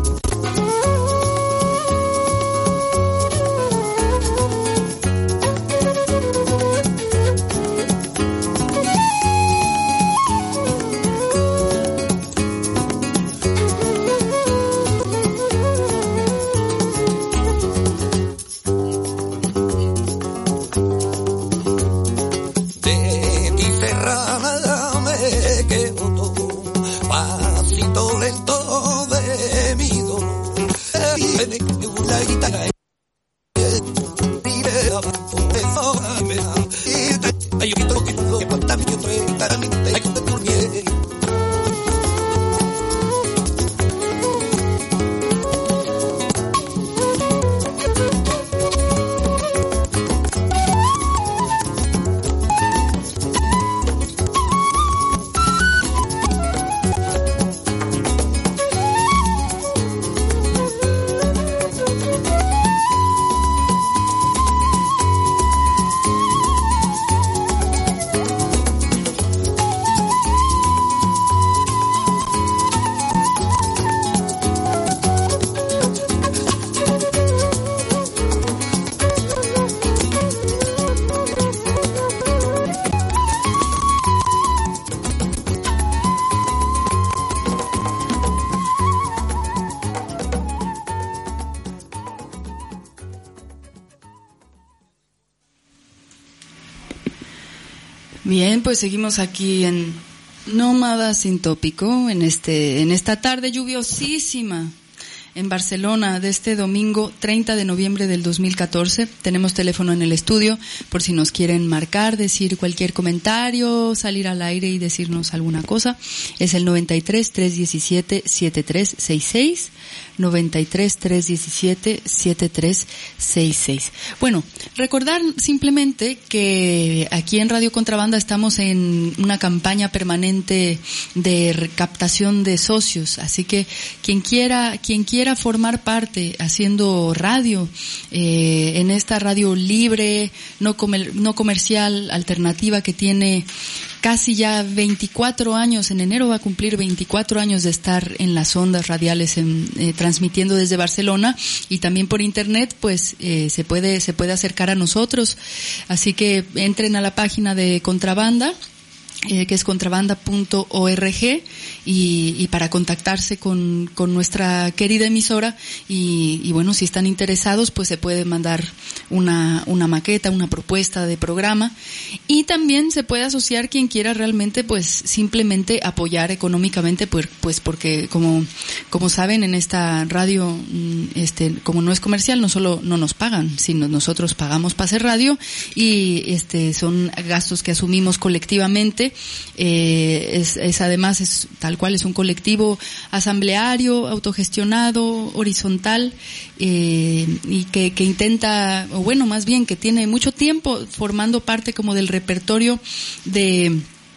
Speaker 5: Bien, pues seguimos aquí en Nómada Sin Tópico, en esta tarde lluviosísima en Barcelona de este domingo 30 de noviembre del 2014. Tenemos teléfono en el estudio por si nos quieren marcar, decir cualquier comentario, salir al aire y decirnos alguna cosa. Es el 93-317-7366, 93-317-7366. Bueno, recordar simplemente que aquí en Radio Contrabanda estamos en una campaña permanente de captación de socios, así que quien quiera formar parte haciendo radio, en esta radio libre, no comercial, alternativa, que tiene casi ya 24 años, en enero va a cumplir 24 años de estar en las ondas radiales, transmitiendo desde Barcelona, y también por internet, pues se puede acercar a nosotros. Así que entren a la página de Contrabanda, que es contrabanda.org, y para contactarse con nuestra querida emisora, y bueno, si están interesados, pues se puede mandar una maqueta, una propuesta de programa, y también se puede asociar quien quiera realmente, pues simplemente apoyar económicamente, pues porque como saben, en esta radio, como no es comercial, no solo no nos pagan, sino nosotros pagamos para hacer radio, y son gastos que asumimos colectivamente. Además es tal cual, es un colectivo asambleario, autogestionado, horizontal, y que intenta, o bueno, más bien que tiene mucho tiempo formando parte como del repertorio de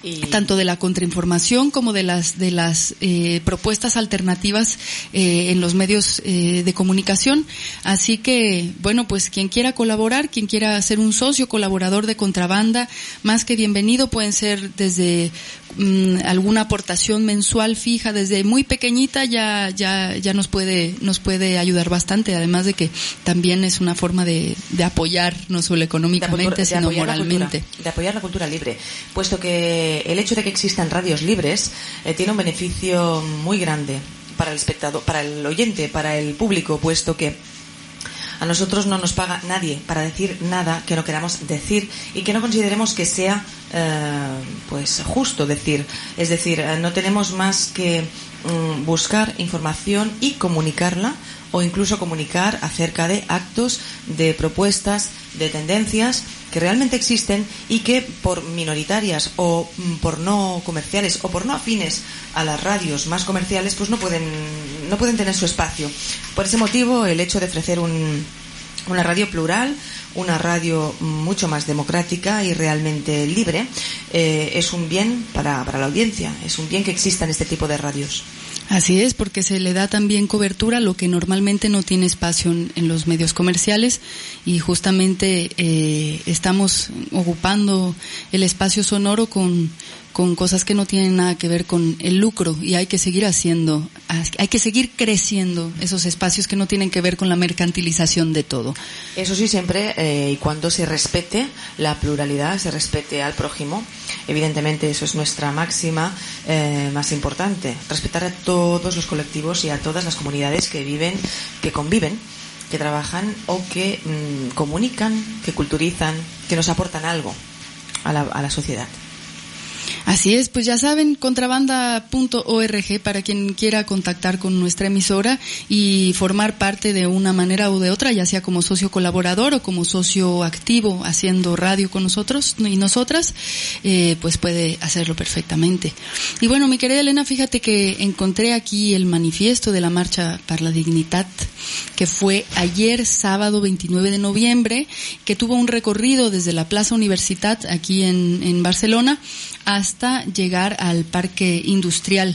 Speaker 5: tanto de la contrainformación como de las propuestas alternativas en los medios de comunicación. Así que, bueno, pues quien quiera colaborar, quien quiera ser un socio colaborador de Contrabanda, más que bienvenido. Pueden ser desde alguna aportación mensual fija, desde muy pequeñita ya nos puede ayudar bastante, además de que también es una forma de apoyar no solo económicamente sino moralmente.
Speaker 4: De apoyar la cultura libre, puesto que el hecho de que existan radios libres tiene un beneficio muy grande para el espectador, para el oyente, para el público, puesto que a nosotros no nos paga nadie para decir nada que no queramos decir y que no consideremos que sea pues justo decir. Es decir, no tenemos más que buscar información y comunicarla, o incluso comunicar acerca de actos, de propuestas, de tendencias que realmente existen y que por minoritarias o por no comerciales o por no afines a las radios más comerciales pues no pueden tener su espacio. Por ese motivo, el hecho de ofrecer una radio plural, una radio mucho más democrática y realmente libre, es un bien para la audiencia, es un bien que existan este tipo de radios.
Speaker 5: Así es, porque se le da también cobertura a lo que normalmente no tiene espacio en los medios comerciales, y justamente estamos ocupando el espacio sonoro con cosas que no tienen nada que ver con el lucro, y hay que seguir creciendo esos espacios que no tienen que ver con la mercantilización de todo.
Speaker 4: Eso sí, siempre y cuando se respete la pluralidad, se respete al prójimo. Evidentemente eso es nuestra máxima más importante, respetar a todos los colectivos y a todas las comunidades que viven, que conviven, que trabajan o que comunican, que culturizan, que nos aportan algo a la sociedad.
Speaker 5: Así es, pues ya saben, contrabanda.org para quien quiera contactar con nuestra emisora y formar parte de una manera u de otra, ya sea como socio colaborador o como socio activo haciendo radio con nosotros y nosotras, pues puede hacerlo perfectamente. Y bueno, mi querida Elena, fíjate que encontré aquí el manifiesto de la Marcha per la Dignitat, que fue ayer sábado 29 de noviembre, que tuvo un recorrido desde la Plaza Universitat aquí en Barcelona hasta llegar al Parque Industrial,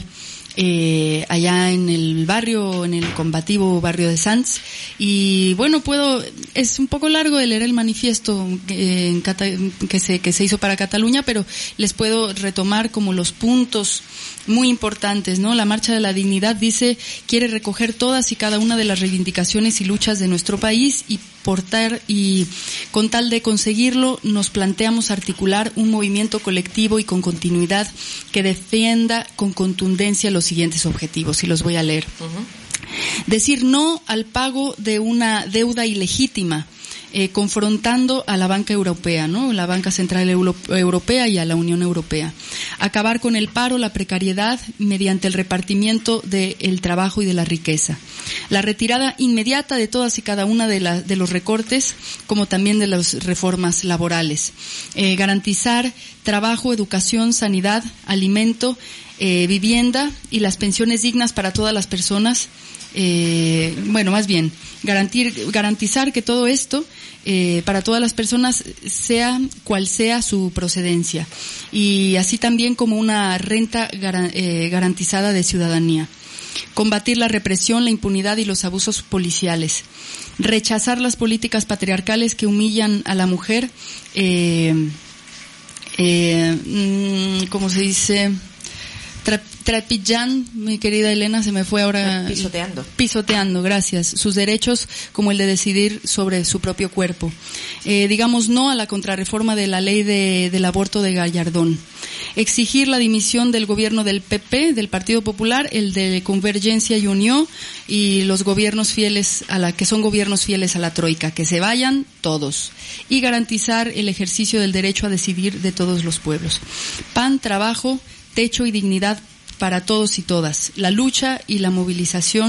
Speaker 5: allá en el barrio, en el combativo barrio de Sants. Y bueno, es un poco largo de leer el manifiesto que se hizo para Cataluña, pero les puedo retomar como los puntos muy importantes, ¿no? La Marcha de la Dignidad quiere recoger todas y cada una de las reivindicaciones y luchas de nuestro país, y con tal de conseguirlo nos planteamos articular un movimiento colectivo y con continuidad que defienda con contundencia los siguientes objetivos, y los voy a leer. Decir no al pago de una deuda ilegítima, confrontando a la banca europea, ¿no? La Banca Central Europea y a la Unión Europea. Acabar con el paro, la precariedad, mediante el repartimiento del trabajo y de la riqueza. La retirada inmediata de todas y cada una de los recortes, como también de las reformas laborales. Garantizar trabajo, educación, sanidad, alimento, vivienda y las pensiones dignas para todas las personas. Garantizar que todo esto para todas las personas, sea cual sea su procedencia, y así también como una renta garantizada de ciudadanía. Combatir la represión, la impunidad y los abusos policiales. Rechazar las políticas patriarcales que humillan a la mujer, ¿cómo se dice? Trepillan, mi querida Elena, se me fue ahora. Pisoteando, gracias. Sus derechos, como el de decidir sobre su propio cuerpo. Digamos no a la contrarreforma de la ley del aborto de Gallardón. Exigir la dimisión del gobierno del PP, del Partido Popular, el de Convergencia y Unión, y los gobiernos fieles que son gobiernos fieles a la troika, que se vayan todos. Y garantizar el ejercicio del derecho a decidir de todos los pueblos. Pan, trabajo, techo y dignidad para todos y todas. La lucha y la movilización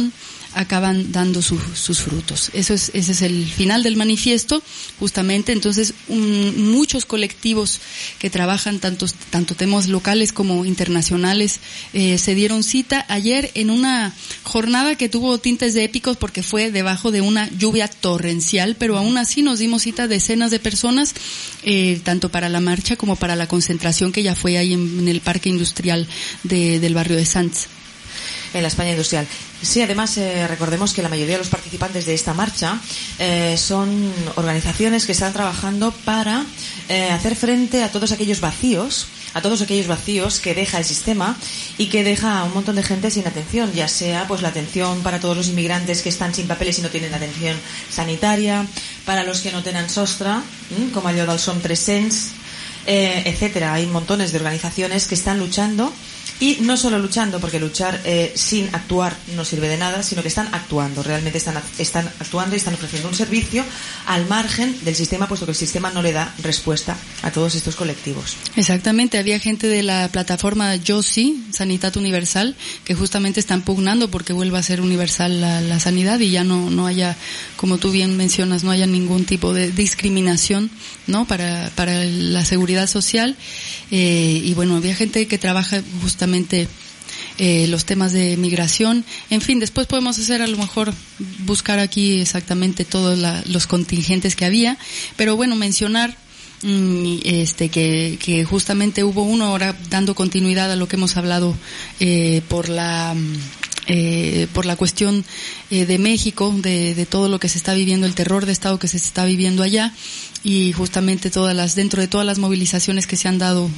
Speaker 5: acaban dando sus frutos. Ese es el final del manifiesto, justamente. Entonces, muchos colectivos que trabajan tanto temas locales como internacionales se dieron cita ayer en una jornada que tuvo tintes de épicos porque fue debajo de una lluvia torrencial, pero aún así nos dimos cita decenas de personas, tanto para la marcha como para la concentración que ya fue ahí en el parque industrial del barrio de Sants.
Speaker 4: En la España industrial. Sí, además recordemos que la mayoría de los participantes de esta marcha son organizaciones que están trabajando para hacer frente a todos aquellos vacíos que deja el sistema y que deja a un montón de gente sin atención, ya sea pues la atención para todos los inmigrantes que están sin papeles y no tienen atención sanitaria, para los que no tienen sostre, como allò del Som 300, etcétera. Hay montones de organizaciones que están luchando. Y no solo luchando, porque luchar sin actuar no sirve de nada, sino que están actuando, realmente están actuando y están ofreciendo un servicio al margen del sistema, puesto que el sistema no le da respuesta a todos estos colectivos.
Speaker 5: Exactamente, había gente de la plataforma Yo Sí, Sanitat Universal, que justamente están pugnando porque vuelva a ser universal la sanidad y ya no haya, como tú bien mencionas, no haya ningún tipo de discriminación, ¿no? Para la seguridad social. Y bueno, había gente que trabaja justamente los temas de migración. En fin, después podemos hacer, a lo mejor, buscar aquí exactamente todos los contingentes que había, pero bueno, mencionar que justamente hubo uno, ahora dando continuidad a lo que hemos hablado por la cuestión de México, de todo lo que se está viviendo, el terror de Estado que se está viviendo allá, y justamente dentro de todas las movilizaciones que se han dado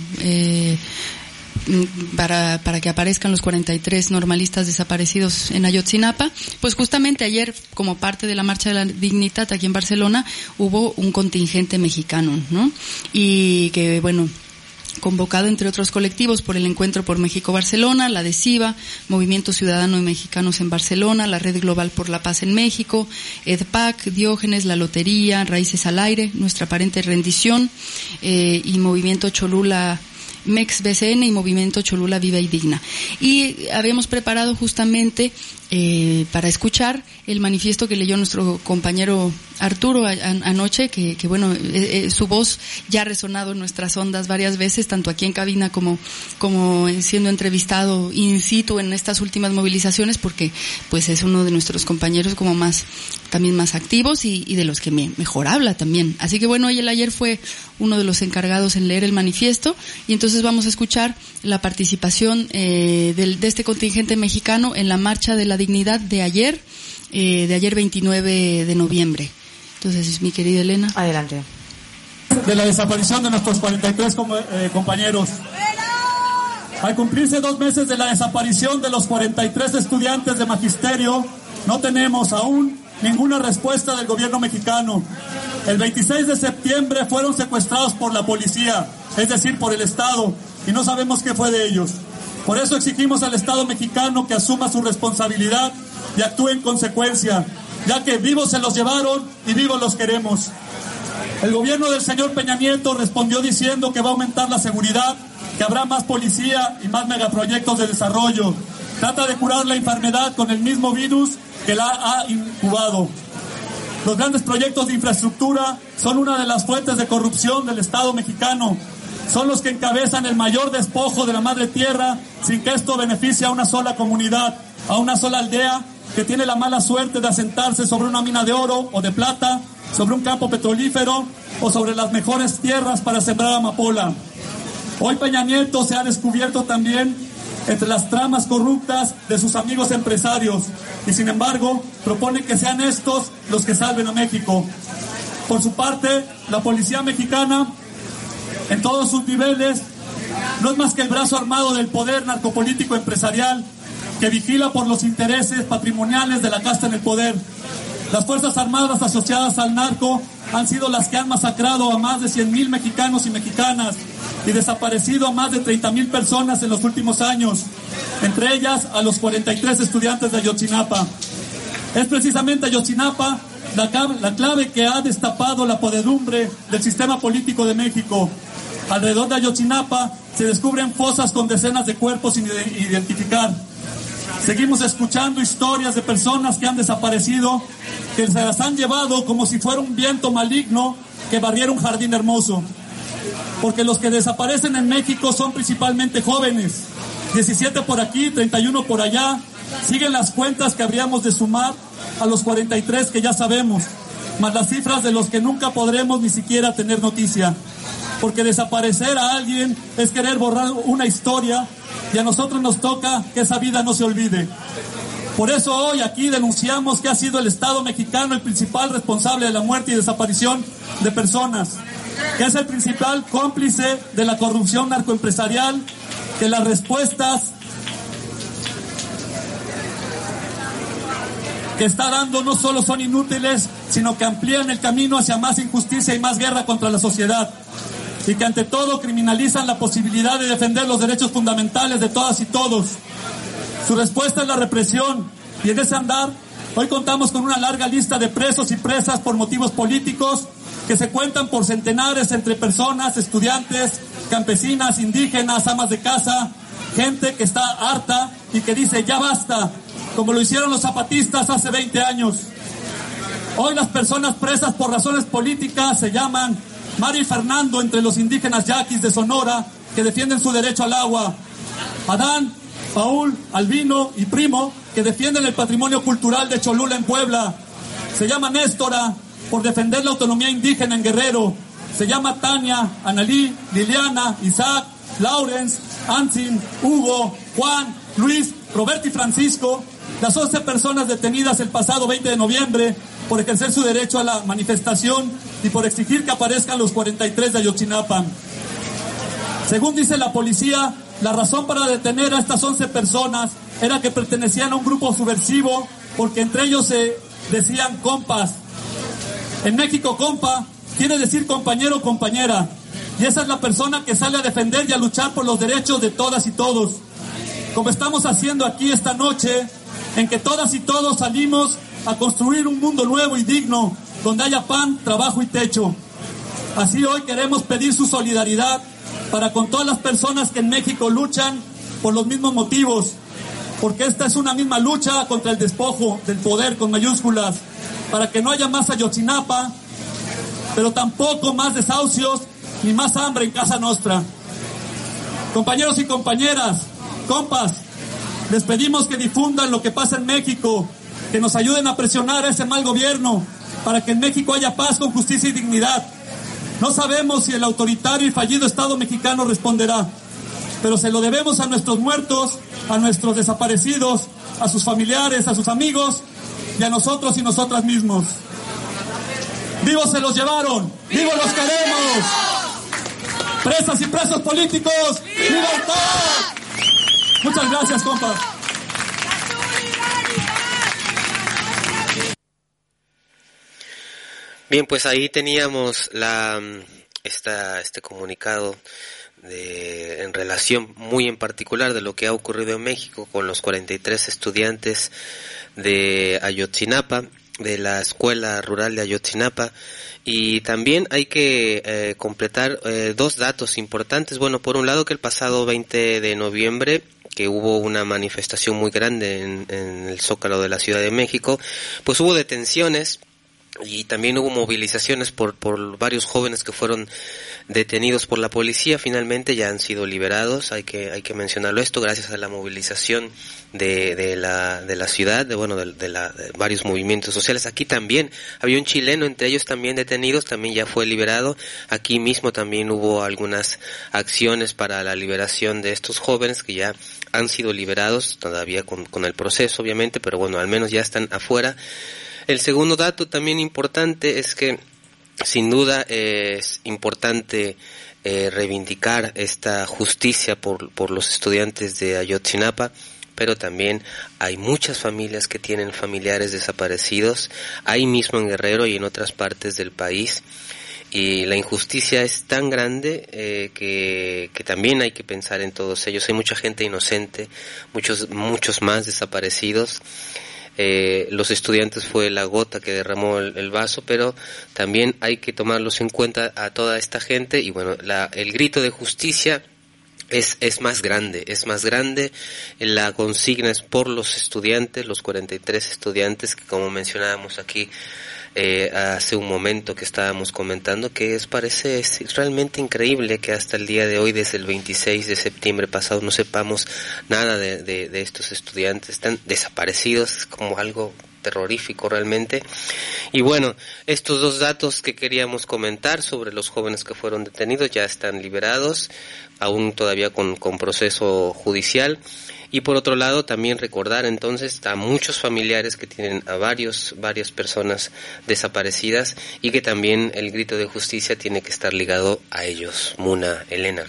Speaker 5: para que aparezcan los 43 normalistas desaparecidos en Ayotzinapa, pues justamente ayer, como parte de la Marcha de la Dignidad aquí en Barcelona, hubo un contingente mexicano, ¿no? Y que, bueno, convocado entre otros colectivos por el Encuentro por México-Barcelona, la Adhesiva, Movimiento Ciudadano de Mexicanos en Barcelona, la Red Global por la Paz en México, EDPAC, Diógenes, La Lotería, Raíces al Aire, Nuestra Aparente Rendición, y Movimiento Cholula MEX BCN y Movimiento Cholula Viva y Digna. Y habíamos preparado justamente para escuchar el manifiesto que leyó nuestro compañero Arturo anoche, que bueno, su voz ya ha resonado en nuestras ondas varias veces, tanto aquí en cabina como siendo entrevistado in situ en estas últimas movilizaciones, porque pues es uno de nuestros compañeros como también más activos y de los que mejor habla también. Así que bueno, él ayer fue uno de los encargados en leer el manifiesto, y entonces vamos a escuchar la participación de este contingente mexicano en la Marcha de la Dignidad de ayer 29 de noviembre. Entonces, mi querida Elena.
Speaker 4: Adelante.
Speaker 10: De la desaparición de nuestros 43 compañeros. Al cumplirse 2 meses de la desaparición de los 43 estudiantes de magisterio, no tenemos aún ninguna respuesta del gobierno mexicano. El 26 de septiembre fueron secuestrados por la policía, es decir, por el Estado, y no sabemos qué fue de ellos. Por eso exigimos al Estado mexicano que asuma su responsabilidad y actúe en consecuencia, ya que vivos se los llevaron y vivos los queremos. El gobierno del señor Peña Nieto respondió diciendo que va a aumentar la seguridad, que habrá más policía y más megaproyectos de desarrollo. Trata de curar la enfermedad con el mismo virus que la ha incubado. Los grandes proyectos de infraestructura son una de las fuentes de corrupción del Estado mexicano. Son los que encabezan el mayor despojo de la madre tierra, sin que esto beneficie a una sola comunidad, a una sola aldea que tiene la mala suerte de asentarse sobre una mina de oro o de plata, sobre un campo petrolífero o sobre las mejores tierras para sembrar amapola. Hoy Peña Nieto se ha descubierto también entre las tramas corruptas de sus amigos empresarios, y sin embargo propone que sean estos los que salven a México. Por su parte, la policía mexicana, en todos sus niveles, no es más que el brazo armado del poder narcopolítico empresarial que vigila por los intereses patrimoniales de la casta en el poder. Las Fuerzas Armadas asociadas al narco han sido las que han masacrado a más de 100,000 mexicanos y mexicanas y desaparecido a más de 30,000 personas en los últimos años, entre ellas a los 43 estudiantes de Ayotzinapa. Es precisamente Ayotzinapa la clave que ha destapado la podredumbre del sistema político de México. Alrededor de Ayotzinapa se descubren fosas con decenas de cuerpos sin identificar. Seguimos escuchando historias de personas que han desaparecido, que se las han llevado como si fuera un viento maligno que barriera un jardín hermoso. Porque los que desaparecen en México son principalmente jóvenes, 17 por aquí, 31 por allá. Siguen las cuentas que habríamos de sumar a los 43 que ya sabemos, más las cifras de los que nunca podremos ni siquiera tener noticia. Porque desaparecer a alguien es querer borrar una historia, y a nosotros nos toca que esa vida no se olvide. Por eso hoy aquí denunciamos que ha sido el Estado mexicano el principal responsable de la muerte y desaparición de personas, que es el principal cómplice de la corrupción narcoempresarial, que las respuestas que está dando no solo son inútiles, sino que amplían el camino hacia más injusticia y más guerra contra la sociedad, y que ante todo criminalizan la posibilidad de defender los derechos fundamentales de todas y todos. Su respuesta es la represión, y en ese andar hoy contamos con una larga lista de presos y presas por motivos políticos que se cuentan por centenares entre personas, estudiantes, campesinas, indígenas, amas de casa, gente que está harta y que dice ya basta, como lo hicieron los zapatistas hace 20 años. Hoy las personas presas por razones políticas se llaman Mario y Fernando entre los indígenas yaquis de Sonora que defienden su derecho al agua, Adán, Paul, Albino y Primo que defienden el patrimonio cultural de Cholula en Puebla, se llama Néstora por defender la autonomía indígena en Guerrero, se llama Tania, Analí, Liliana, Isaac, Lawrence, Ansin, Hugo, Juan, Luis, Roberto y Francisco, las 11 personas detenidas el pasado 20 de noviembre por ejercer su derecho a la manifestación y por exigir que aparezcan los 43 de Ayotzinapa. Según dice la policía, la razón para detener a estas 11 personas era que pertenecían a un grupo subversivo porque entre ellos se decían compas. En México, compa quiere decir compañero o compañera, y esa es la persona que sale a defender y a luchar por los derechos de todas y todos, como estamos haciendo aquí esta noche, en que todas y todos salimos a construir un mundo nuevo y digno, donde haya pan, trabajo y techo. Así hoy queremos pedir su solidaridad para con todas las personas que en México luchan por los mismos motivos, porque esta es una misma lucha contra el despojo del poder con mayúsculas, para que no haya más Ayotzinapa, pero tampoco más desahucios ni más hambre en Casa Nostra. Compañeros y compañeras, compas, les pedimos que difundan lo que pasa en México, que nos ayuden a presionar a ese mal gobierno para que en México haya paz con justicia y dignidad. No sabemos si el autoritario y fallido Estado mexicano responderá, pero se lo debemos a nuestros muertos, a nuestros desaparecidos, a sus familiares, a sus amigos y a nosotros y nosotras mismos. ¡Vivos se los llevaron! ¡Vivos los queremos! ¡Presas y presos políticos! ¡Libertad! Muchas gracias, compa.
Speaker 2: Bien, pues ahí teníamos este comunicado en relación muy en particular de lo que ha ocurrido en México con los 43 estudiantes de Ayotzinapa, de la Escuela Rural de Ayotzinapa. Y también hay que completar dos datos importantes. Bueno, por un lado que el pasado 20 de noviembre que hubo una manifestación muy grande en el Zócalo de la Ciudad de México, pues hubo detenciones y también hubo movilizaciones por varios jóvenes que fueron detenidos por la policía. Finalmente ya han sido liberados, hay que mencionarlo esto, gracias a la movilización de la ciudad, de varios movimientos sociales. Aquí también había un chileno entre ellos también detenidos, también ya fue liberado. Aquí mismo también hubo algunas acciones para la liberación de estos jóvenes que ya han sido liberados, todavía con el proceso obviamente, pero bueno, al menos ya están afuera. El segundo dato también importante es que sin duda es importante reivindicar esta justicia por los estudiantes de Ayotzinapa, pero también hay muchas familias que tienen familiares desaparecidos, ahí mismo en Guerrero y en otras partes del país, y la injusticia es tan grande que también hay que pensar en todos ellos. Hay mucha gente inocente, muchos más desaparecidos. Los estudiantes fue la gota que derramó el vaso, pero también hay que tomarlos en cuenta a toda esta gente. Y bueno, el grito de justicia es más grande. La consigna es por los estudiantes, los 43 estudiantes que, como mencionábamos aquí hace un momento que estábamos comentando, que es realmente increíble que hasta el día de hoy, desde el 26 de septiembre pasado, no sepamos nada de estos estudiantes. Están desaparecidos, es como algo terrorífico realmente. Y bueno, estos dos datos que queríamos comentar sobre los jóvenes que fueron detenidos ya están liberados, aún todavía con proceso judicial. Y por otro lado, también recordar entonces a muchos familiares que tienen a varias personas desaparecidas, y que también el grito de justicia tiene que estar ligado a ellos. Muna, Elena.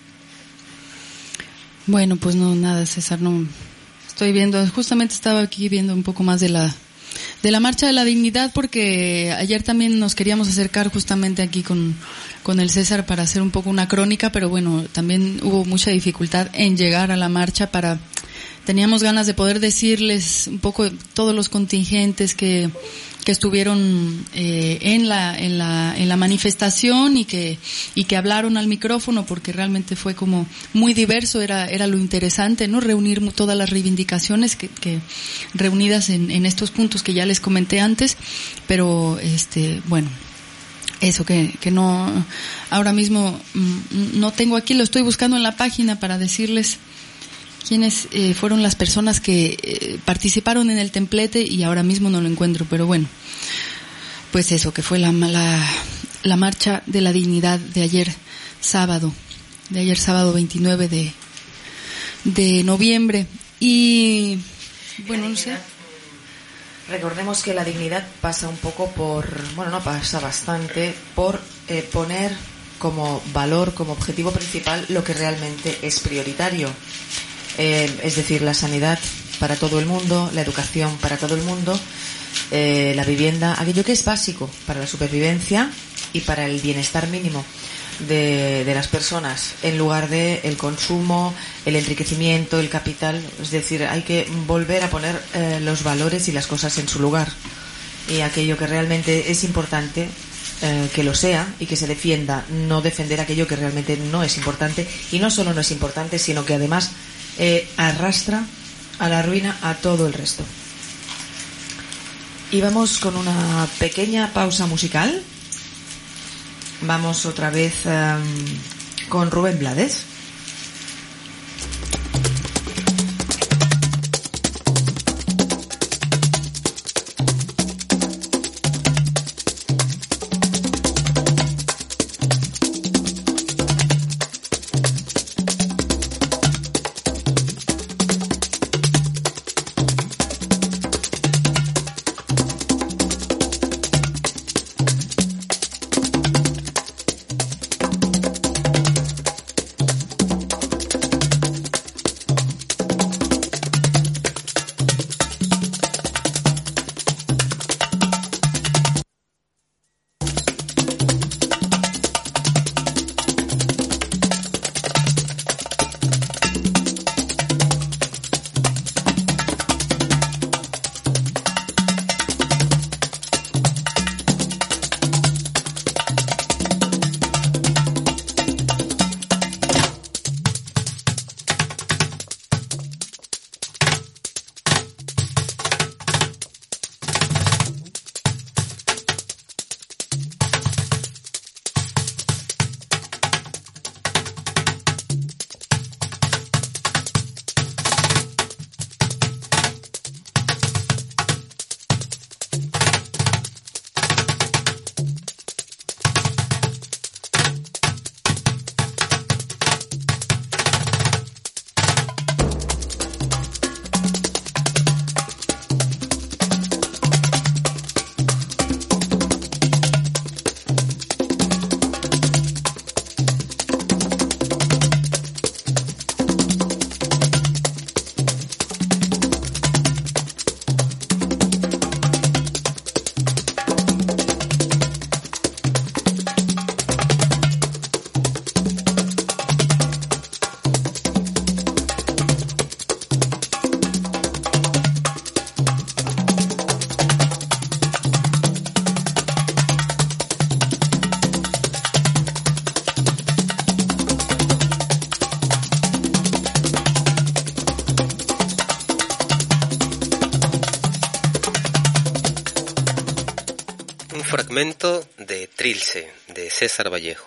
Speaker 5: Bueno, pues no, nada, César, no estoy viendo, justamente estaba aquí viendo un poco más de la Marcha de la Dignidad, porque ayer también nos queríamos acercar justamente aquí con el César para hacer un poco una crónica, pero bueno, también hubo mucha dificultad en llegar a la marcha. Teníamos ganas de poder decirles un poco todos los contingentes que estuvieron en la manifestación y que hablaron al micrófono, porque realmente fue como muy diverso, era lo interesante, ¿no? Reunir todas las reivindicaciones que reunidas en estos puntos que ya les comenté antes, pero bueno, eso que no, ahora mismo no tengo aquí, lo estoy buscando en la página para decirles quiénes fueron las personas que participaron en el templete, y ahora mismo no lo encuentro, pero bueno, pues eso, que fue la Marcha de la Dignidad de ayer sábado 29 de noviembre. Y bueno, no sé.
Speaker 4: Recordemos que la dignidad pasa un poco pasa bastante por poner como valor, como objetivo principal, lo que realmente es prioritario. Es decir, la sanidad para todo el mundo, la educación para todo el mundo, la vivienda, aquello que es básico para la supervivencia y para el bienestar mínimo de las personas, en lugar de el consumo, el enriquecimiento, el capital. Es decir, hay que volver a poner los valores y las cosas en su lugar, y aquello que realmente es importante, que lo sea y que se defienda, no defender aquello que realmente no es importante, y no solo no es importante, sino que además arrastra a la ruina a todo el resto. Y vamos con una pequeña pausa musical. Vamos otra vez con Rubén Blades.
Speaker 2: fragmento de Trilce, de César Vallejo.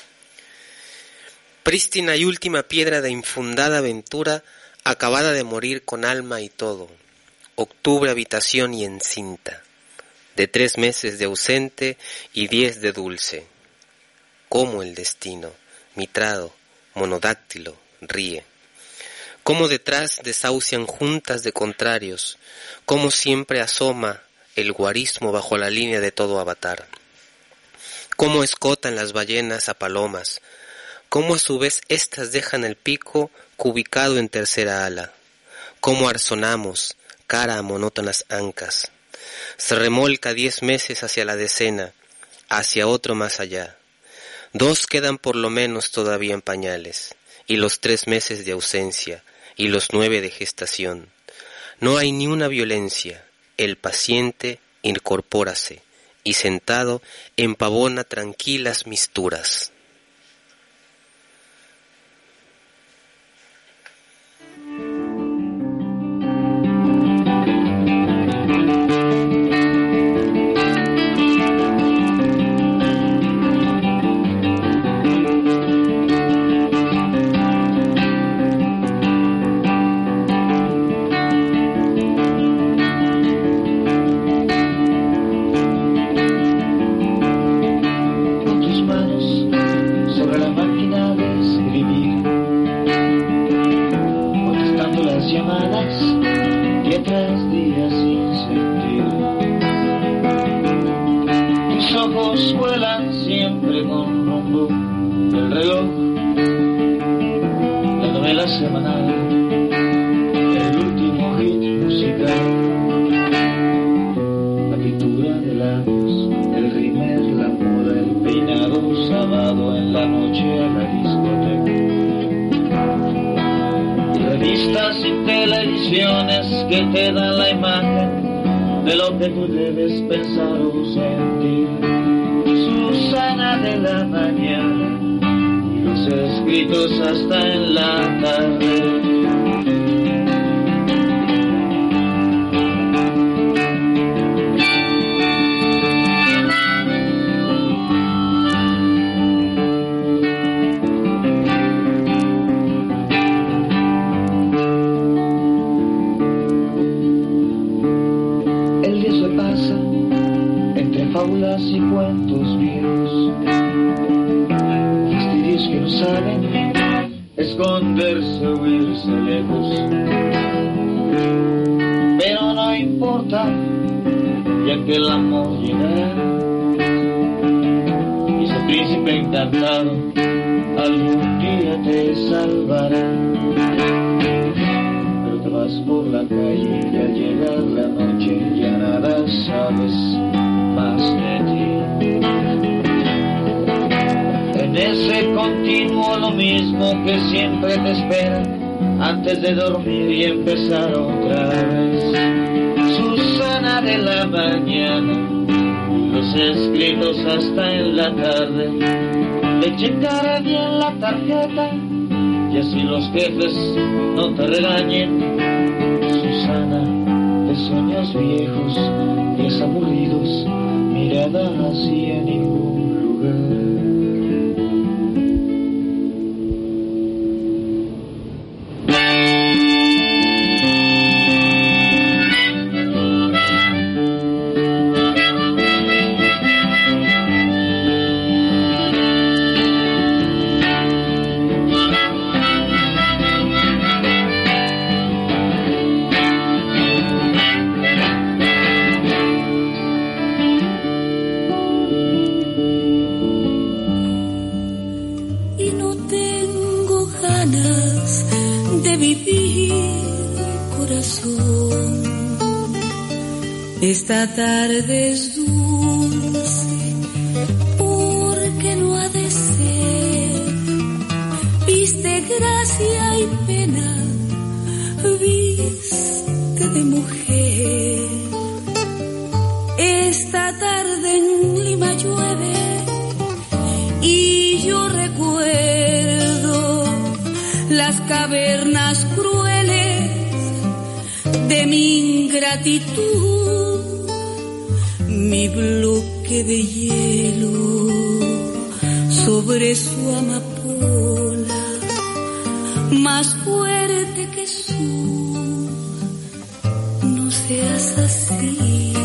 Speaker 2: Prístina y última piedra de infundada aventura, acabada de morir con alma y todo, octubre habitación y encinta, de 3 meses de ausente y 10 de dulce. Cómo el destino, mitrado, monodáctilo, ríe. Cómo detrás desahucian juntas de contrarios, cómo siempre asoma el guarismo bajo la línea de todo avatar. Cómo escotan las ballenas a palomas, cómo a su vez éstas dejan el pico cubicado en tercera ala. Cómo arzonamos, cara a monótonas ancas. Se remolca 10 meses hacia la decena, hacia otro más allá. 2 quedan por lo menos todavía en pañales, y los 3 meses de ausencia, y los 9 de gestación. No hay ni una violencia, el paciente incorpórase, y sentado empavona tranquilas misturas.
Speaker 11: De dormir y empezar otra vez. Susana de la mañana, los escritos hasta en la tarde. Le checaré bien la tarjeta y así los jefes no te regañen. Susana de sueños viejos, días aburridos, mirada hacia ningún lugar.
Speaker 9: Esta tarde es dulce, porque no ha de ser. Viste gracia y pena, viste de mujer. Esta tarde en Lima llueve y yo recuerdo las cavernas crueles de mi ingratitud. Mi bloqueo bloque de hielo sobre su amapola, más fuerte que su, no seas así.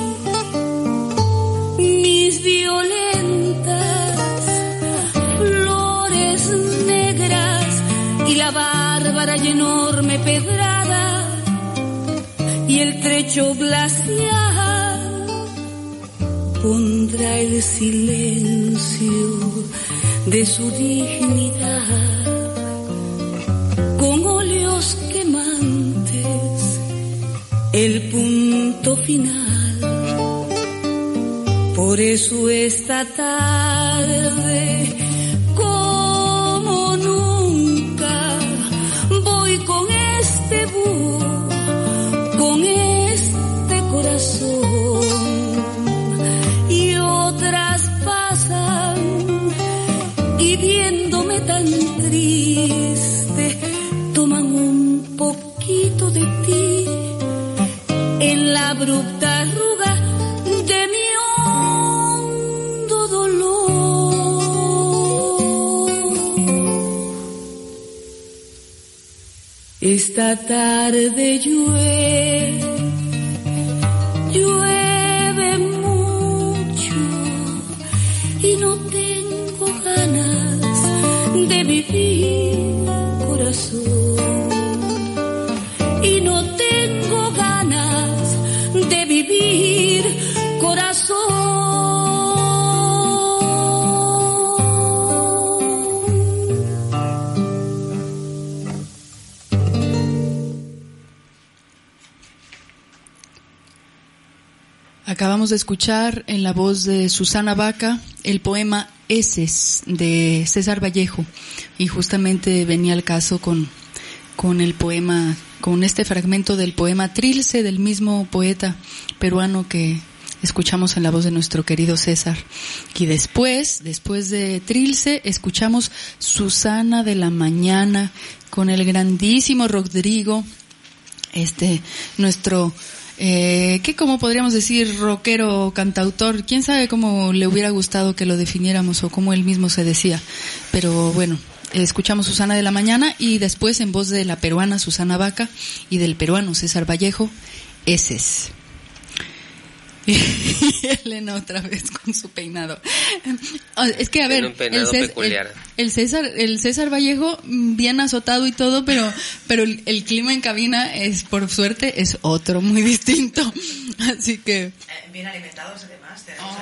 Speaker 9: Mis violentas flores negras y la bárbara y enorme pedrada y el trecho glacial pondrá el silencio de su dignidad con óleos quemantes, el punto final. Por eso esta tarde, como nunca, voy con este búho, con este corazón, y otras pasan y viéndome tan triste, toman un poquito de ti en la abrupta arruga de mi hondo dolor. Esta tarde llueve mucho y no tengo ganas de vivir, corazón, y no tengo ganas de vivir, corazón.
Speaker 5: Acabamos de escuchar en la voz de Susana Baca el poema Heces de César Vallejo, y justamente venía al caso con el poema, con este fragmento del poema Trilce del mismo poeta peruano que escuchamos en la voz de nuestro querido César. Y después de Trilce, escuchamos Susana de la Mañana con el grandísimo Rodrigo, nuestro ¿cómo podríamos decir? Rockero, cantautor. Quién sabe cómo le hubiera gustado que lo definiéramos o cómo él mismo se decía. Pero bueno, escuchamos Susana de la Mañana y después en voz de la peruana Susana Baca y del peruano César Vallejo, Heces. Y Elena otra vez con su peinado. Es que a ver, el César Vallejo bien azotado y todo, pero el clima en cabina es, por suerte, es otro muy distinto. Así que
Speaker 4: bien alimentados además.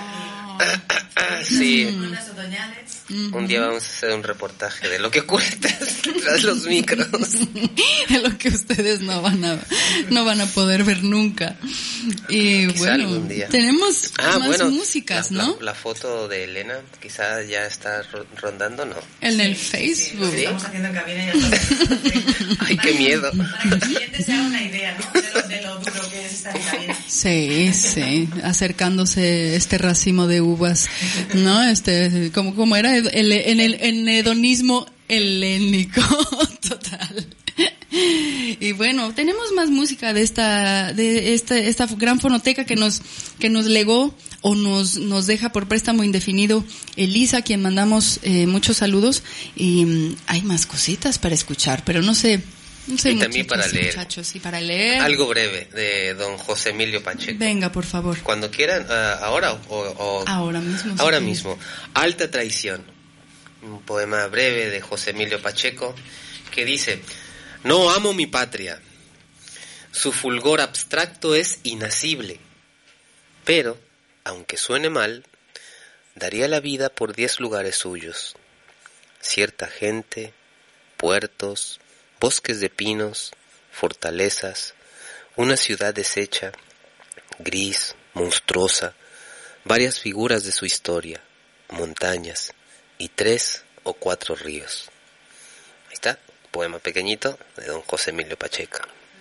Speaker 2: Sí. Un día vamos a hacer un reportaje de lo que ocurre tras los micros.
Speaker 5: De lo que ustedes no van a poder ver nunca. Y bueno, tenemos más músicas, ¿no?
Speaker 2: La foto de Elena quizá ya está rondando, ¿no?
Speaker 5: En el Facebook.
Speaker 4: ¿Sí? Estamos haciendo en cabina y ya está.
Speaker 2: Ay, qué miedo.
Speaker 4: Para que los clientes se hagan una idea, ¿no? De lo duro que es estar en cabina.
Speaker 5: Sí, acercándose este racimo de uvas, ¿no? Como era en hedonismo helénico, total. Y bueno, tenemos más música de esta gran fonoteca que nos legó o nos deja por préstamo indefinido Elisa, a quien mandamos muchos saludos, y hay más cositas para escuchar, pero no sé
Speaker 2: y también para leer.
Speaker 5: Muchachos, y para leer
Speaker 2: algo breve de don José Emilio Pacheco.
Speaker 5: Venga, por favor.
Speaker 2: Cuando quieran, ahora o
Speaker 5: ahora mismo.
Speaker 2: Ahora mismo. Alta traición. Un poema breve de José Emilio Pacheco que dice: no amo mi patria. Su fulgor abstracto es inacible. Pero, aunque suene mal, daría la vida por 10 lugares suyos. Cierta gente, puertos, bosques de pinos, fortalezas, una ciudad deshecha, gris, monstruosa, varias figuras de su historia, montañas y 3 o 4 ríos. Ahí está, poema pequeñito de don José Emilio Pacheco.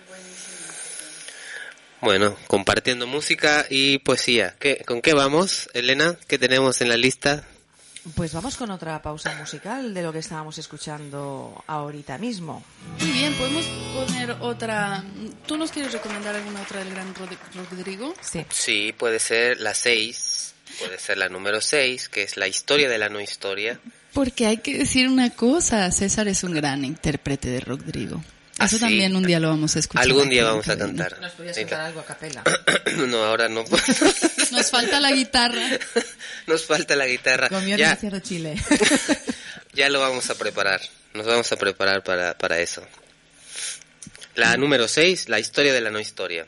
Speaker 2: Bueno, compartiendo música y poesía. ¿Con qué vamos, Elena? ¿Qué tenemos en la lista?
Speaker 4: Pues vamos con otra pausa musical de lo que estábamos escuchando ahorita mismo.
Speaker 5: Muy bien, podemos poner otra. ¿Tú nos quieres recomendar alguna otra del gran Rodrigo?
Speaker 4: Sí.
Speaker 2: Sí, puede ser la 6. Puede ser la número 6, que es la historia de la no historia.
Speaker 5: Porque hay que decir una cosa, César es un gran intérprete de Rodrigo. Eso
Speaker 2: sí.
Speaker 5: también un día lo vamos a escuchar.
Speaker 2: Algún día vamos a cantar.
Speaker 4: ¿Nos podías cantar algo a capela?
Speaker 2: No, ahora no.
Speaker 5: Nos falta la guitarra.
Speaker 2: Nos falta la guitarra.
Speaker 4: Comió
Speaker 2: Ya.
Speaker 4: demasiado chile.
Speaker 2: Ya lo vamos a preparar. Nos vamos a preparar para eso. La número 6, la historia de la no historia.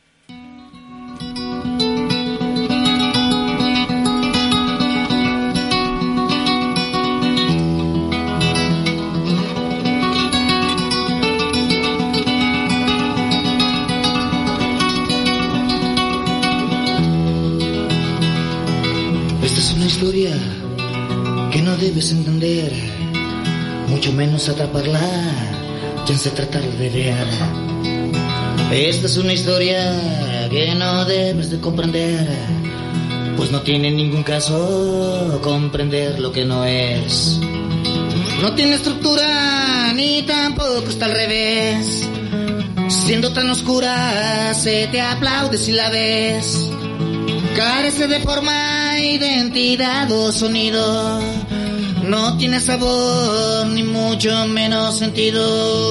Speaker 12: Esta es una historia que no debes entender, mucho menos atraparla, ya se tratar de ver. Esta es una historia que no debes de comprender, pues no tiene ningún caso comprender lo que no es. No tiene estructura ni tampoco está al revés, siendo tan oscura se te aplaude si la ves. Carece de forma, identidad o sonido, no tiene sabor ni mucho menos sentido.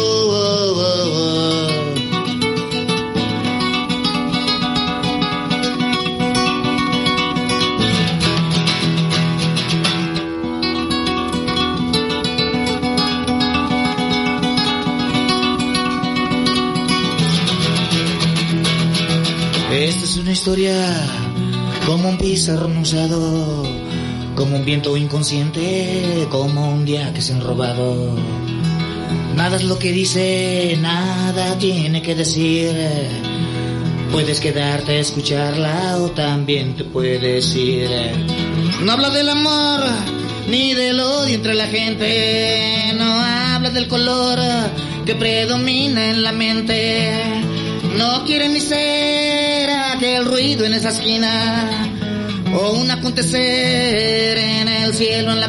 Speaker 12: Esta es una historia como un pizarrón usado, como un viento inconsciente, como un día que se han robado. Nada es lo que dice, nada tiene que decir. Puedes quedarte a escucharla o también te puedes ir. No habla del amor ni del odio entre la gente, no habla del color que predomina en la mente. No quiere ni ser aquel ruido en esa esquina o un acontecer en el cielo en la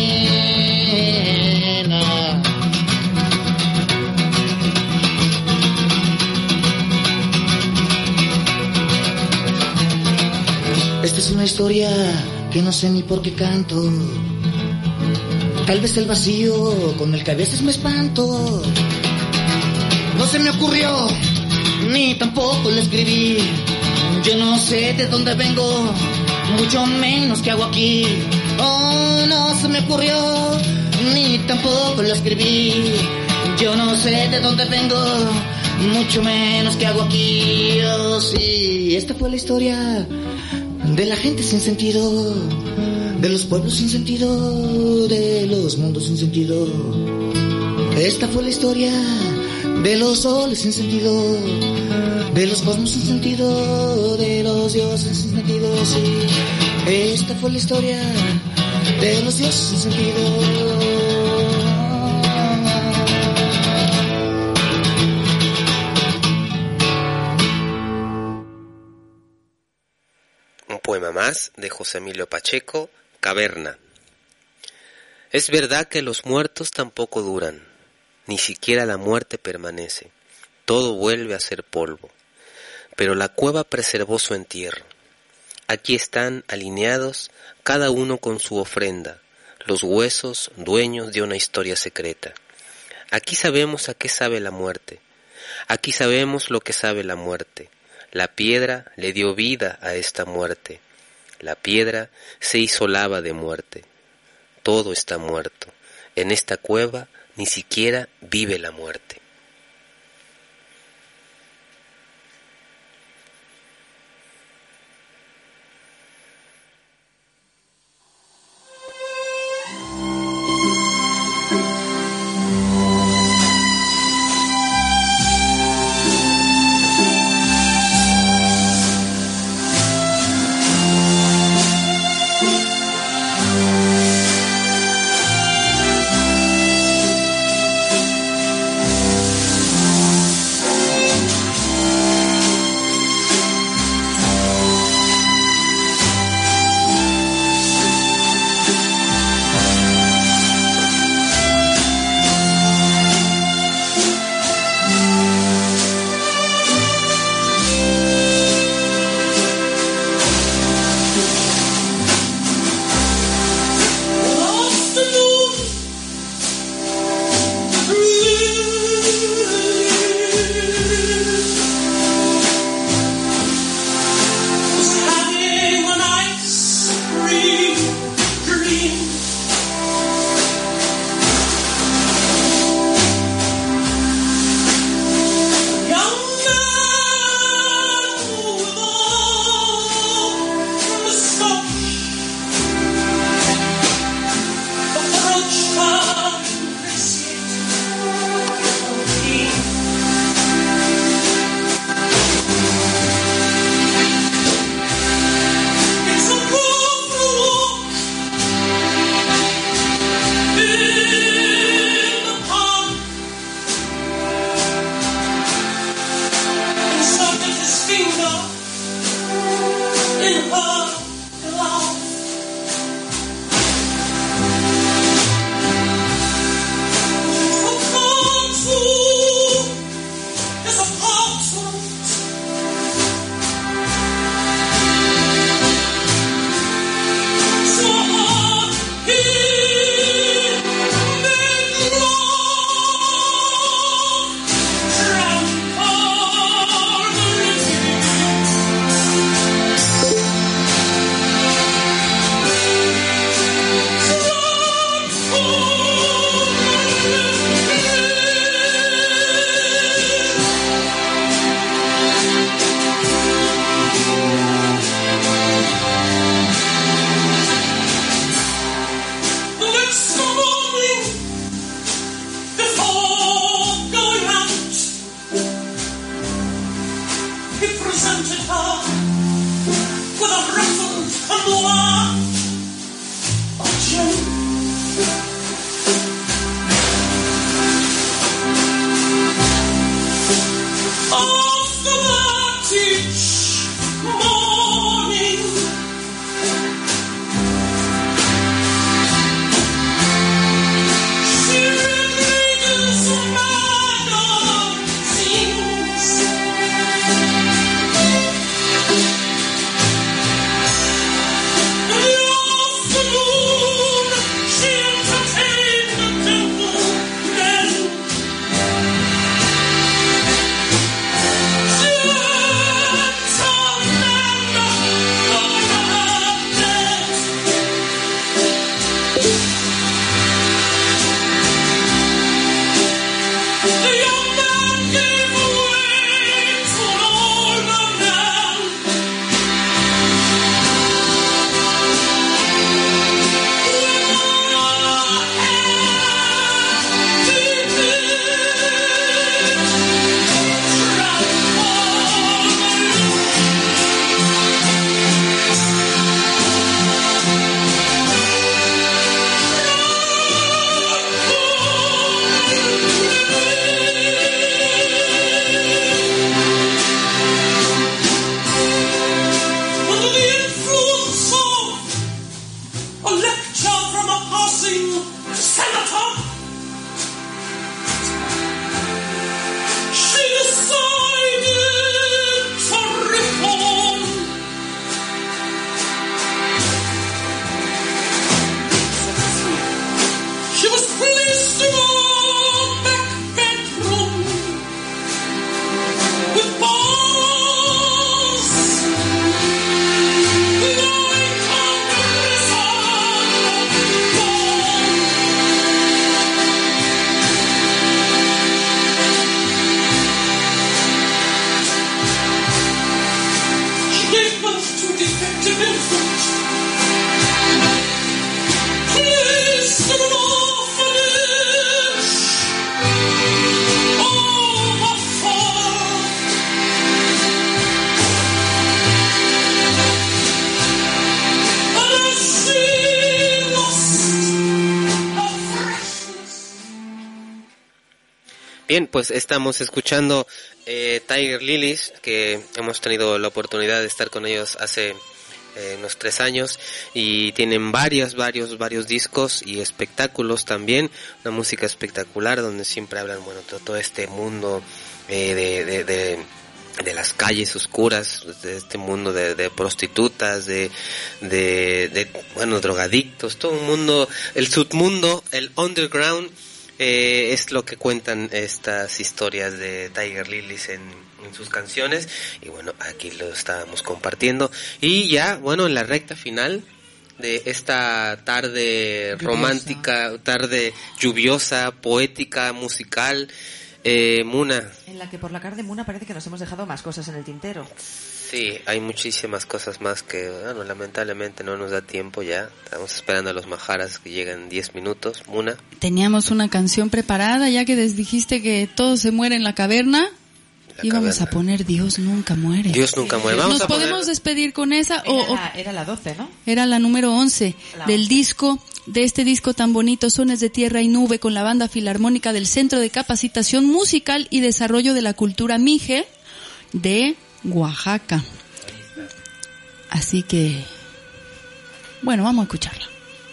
Speaker 12: cantina. Esta es una historia que no sé ni por qué canto, tal vez el vacío con el que a veces me espanto. No se me ocurrió ni tampoco la escribí, yo no sé de dónde vengo, mucho menos qué hago aquí. Oh, no se me ocurrió ni tampoco la escribí, yo no sé de dónde vengo, mucho menos qué hago aquí. Oh, sí, esta fue la historia de la gente sin sentido, de los pueblos sin sentido, de los mundos sin sentido. Esta fue la historia de los soles sin sentido, de los cosmos sin sentido, de los dioses sin sentido, sí. Esta fue la historia de los dioses sin sentido.
Speaker 2: Un poema más de José Emilio Pacheco, Caverna. Es verdad que los muertos tampoco duran, ni siquiera la muerte permanece, todo vuelve a ser polvo, pero la cueva preservó su entierro. Aquí están alineados, cada uno con su ofrenda, los huesos dueños de una historia secreta. Aquí sabemos a qué sabe la muerte, aquí sabemos lo que sabe la muerte. La piedra le dio vida a esta muerte, la piedra se hizo lava de muerte. Todo está muerto, en esta cueva ni siquiera vive la muerte. Bien, pues estamos escuchando Tiger Lilies, que hemos tenido la oportunidad de estar con ellos hace unos 3 años, y tienen varios discos y espectáculos también, una música espectacular donde siempre hablan, bueno, todo este mundo de las calles oscuras, de este mundo de prostitutas, de drogadictos, todo un mundo, el submundo, el underground, es lo que cuentan estas historias de Tiger Lilies en sus canciones, y bueno, aquí lo estábamos compartiendo, y ya, bueno, en la recta final de esta tarde romántica, tarde lluviosa, poética, musical, Muna.
Speaker 4: En la que por la cara de Muna parece que nos hemos dejado más cosas en el tintero.
Speaker 2: Sí, hay muchísimas cosas más que, bueno, lamentablemente no nos da tiempo ya. Estamos esperando a los majaras que llegan 10 minutos. Muna.
Speaker 5: Teníamos una canción preparada, ya que dijiste que todo se muere en la caverna. Íbamos a poner Dios nunca muere.
Speaker 2: Dios nunca muere. Vamos
Speaker 5: ¿Nos
Speaker 2: a
Speaker 5: podemos
Speaker 2: poner...
Speaker 5: despedir con esa?
Speaker 4: Era la 12, ¿no?
Speaker 5: Era la número 11 del disco, de este disco tan bonito, Sones de Tierra y Nube, con la Banda Filarmónica del Centro de Capacitación Musical y Desarrollo de la Cultura Mije de Oaxaca. Así que, bueno, vamos a escucharla.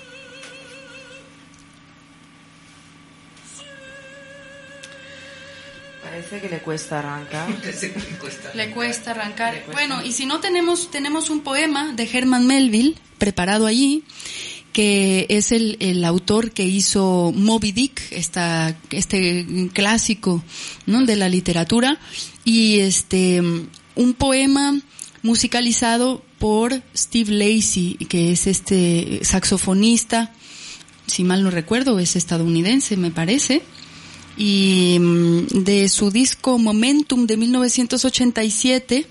Speaker 4: Parece que le cuesta arrancar.
Speaker 5: Le cuesta arrancar. Bueno, y si no tenemos un poema de Herman Melville preparado allí, que es el autor que hizo Moby Dick, este clásico, ¿no?, de la literatura, y un poema musicalizado por Steve Lacy, que es este saxofonista, si mal no recuerdo, es estadounidense, me parece. Y de su disco Momentum de 1987,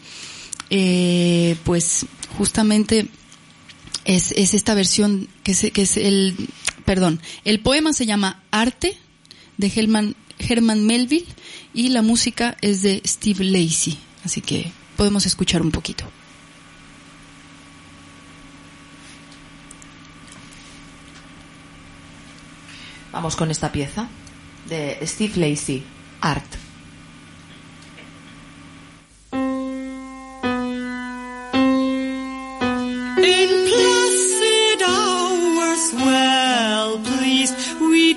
Speaker 5: pues justamente es esta versión que es el poema se llama Arte de Herman Melville y la música es de Steve Lacy, así que podemos escuchar un poquito.
Speaker 4: Vamos con esta pieza de Steve Lacy, Art.
Speaker 13: In placid hours well pleased we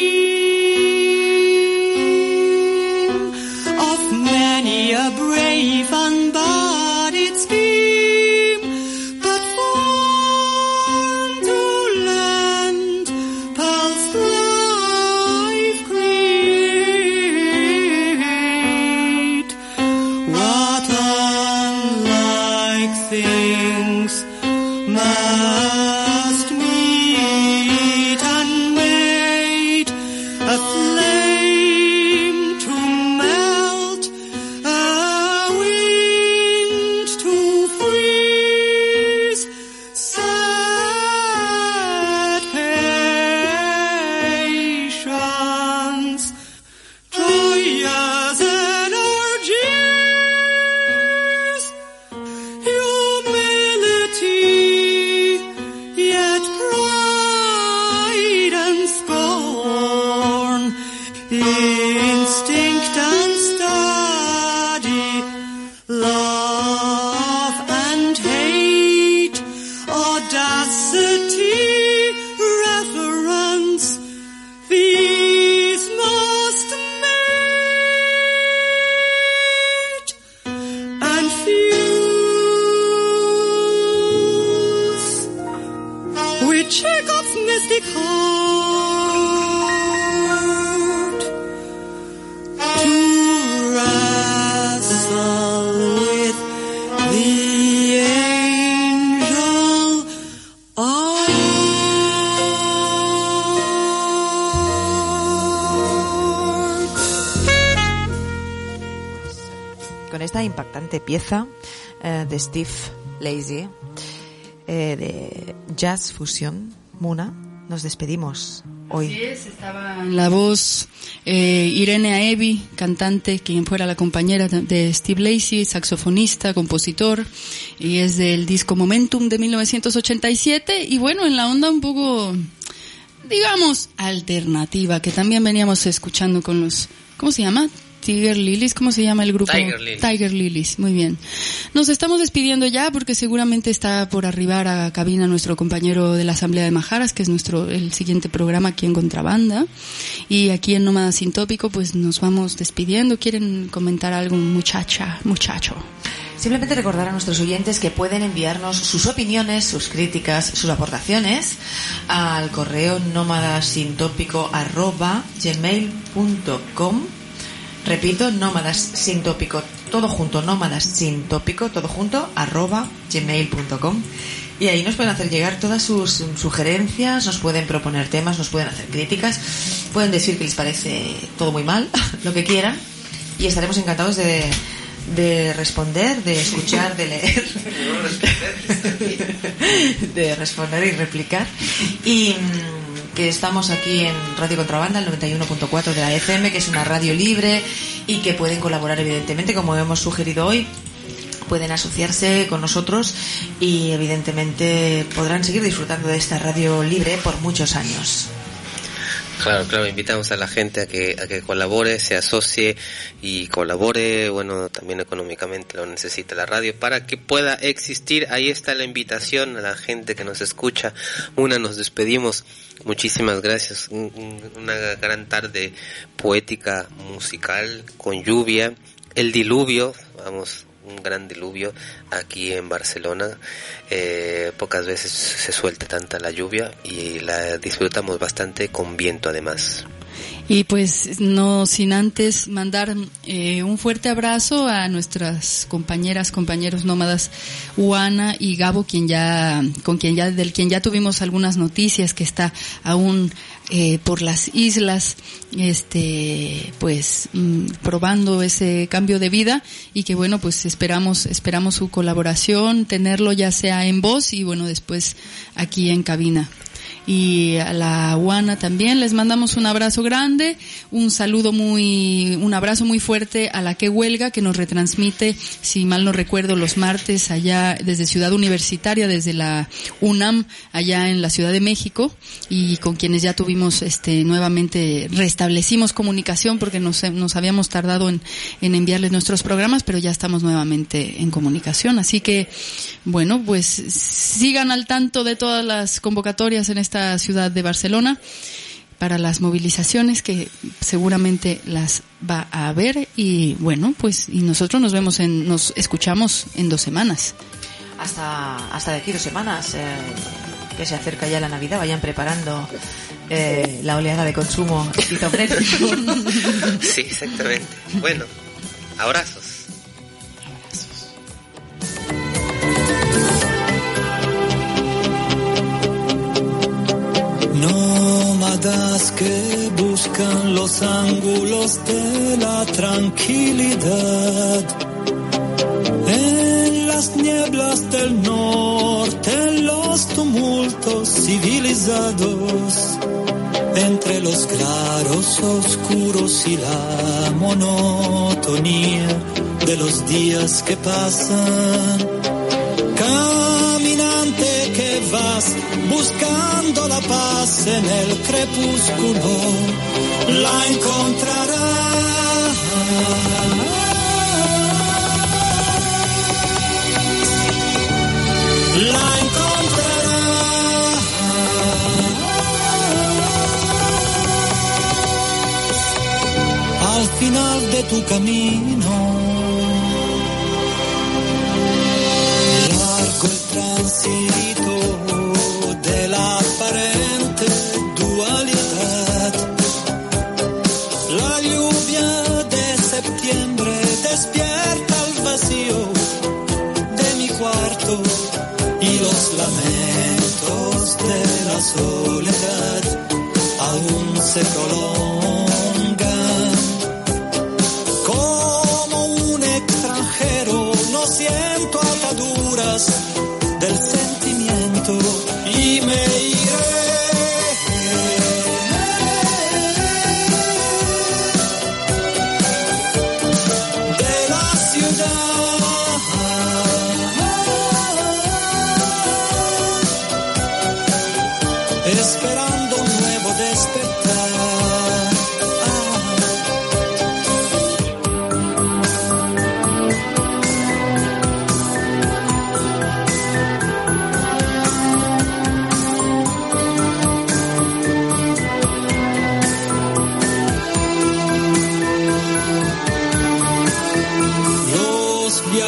Speaker 13: dream of many a brave unbodied scheme, but formed to lend pulse life create. What unlike things must meet unmade, a flame to melt, a wind to freeze, sad patience, joyous energies, humility, yet pride and scorn, instinct and study, love and hate, audacity, reverence, these must mate and fuse with Chekhov's mystic heart to wrestle with the angel
Speaker 4: Con esta impactante pieza de Steve Lacy, de jazz fusión, Muna, nos despedimos hoy.
Speaker 5: Así es, estaba en la voz Irene Aevi, cantante, quien fuera la compañera de Steve Lacy, saxofonista, compositor, y es del disco Momentum de 1987, y bueno, en la onda un poco digamos, alternativa, que también veníamos escuchando con los, ¿cómo se llama? Tiger Lilies, ¿cómo se llama el grupo? Tiger Lilies, muy bien. Nos estamos despidiendo ya porque seguramente está por arribar a cabina nuestro compañero de la Asamblea de Majaras, que es el siguiente programa aquí en Contrabanda. Y aquí en Nómada Sin Tópico, pues nos vamos despidiendo. ¿Quieren comentar algo, muchacho?
Speaker 4: Simplemente recordar a nuestros oyentes que pueden enviarnos sus opiniones, sus críticas, sus aportaciones al correo nómadassintópico@gmail.com. Repito, nómadassintópico, todo junto, nómadassintópico, todo junto, @gmail.com. Y ahí nos pueden hacer llegar todas sus sugerencias, nos pueden proponer temas, nos pueden hacer críticas, pueden decir que les parece todo muy mal, lo que quieran, y estaremos encantados de responder, de escuchar, de leer, de responder y replicar. Y que estamos aquí en Radio Contrabanda, el 91.4 de la FM, que es una radio libre y que pueden colaborar evidentemente, como hemos sugerido hoy. Pueden asociarse con nosotros y evidentemente podrán seguir disfrutando de esta radio libre por muchos años.
Speaker 2: Claro, invitamos a la gente a que colabore, se asocie y colabore, bueno, también económicamente lo necesita la radio para que pueda existir. Ahí está la invitación a la gente que nos escucha. Nos despedimos. Muchísimas gracias. Una gran tarde poética, musical, con lluvia. El diluvio, un gran diluvio aquí en Barcelona. Pocas veces se suelta tanta la lluvia y la disfrutamos bastante con viento además.
Speaker 5: Y pues no sin antes mandar un fuerte abrazo a nuestras compañeros nómadas Juana y Gabo, del quien ya tuvimos algunas noticias, que está aún por las islas, probando ese cambio de vida, y que bueno, pues esperamos su colaboración, tenerlo ya sea en voz y bueno, después aquí en cabina. Y a la Juana también les mandamos un abrazo grande, un abrazo muy fuerte a la que huelga, que nos retransmite, si mal no recuerdo, los martes allá desde Ciudad Universitaria, desde la UNAM, allá en la Ciudad de México, y con quienes ya tuvimos nuevamente restablecimos comunicación porque nos habíamos tardado en enviarles nuestros programas, pero ya estamos nuevamente en comunicación. Así que bueno, pues sigan al tanto de todas las convocatorias en esta ciudad de Barcelona para las movilizaciones, que seguramente las va a haber. Y bueno, pues y nosotros nos escuchamos en 2 semanas.
Speaker 4: Hasta de aquí 2 semanas, que se acerca ya la Navidad. Vayan preparando la oleada de consumo.
Speaker 2: Sí, exactamente. Bueno, abrazos.
Speaker 3: Nómadas que buscan los ángulos de la tranquilidad, en las nieblas del norte, en los tumultos civilizados, entre los claros oscuros y la monotonía de los días que pasan. Caminante que vas buscando la paz en el crepúsculo, la encontrarás. La encontrarás. Al final de tu camino. El tránsito de la aparente dualidad, la lluvia de septiembre despierta el vacío de mi cuarto y los lamentos de la soledad aún se prolongan. Como un extranjero no siento ataduras del sentimiento y me iré de la ciudad, esperando un nuevo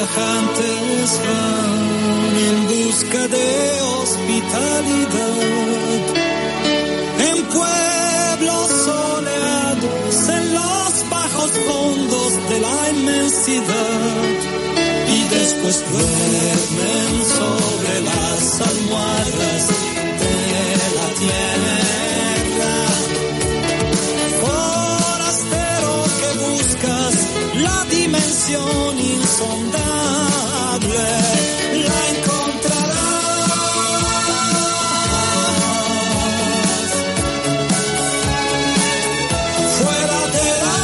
Speaker 13: viajantes van en busca de hospitalidad en pueblos soleados, en los bajos fondos de la inmensidad, y después duermen sobre las almohadas de la tierra. Forastero que buscas la dimensión insondable, la encontrarás fuera de la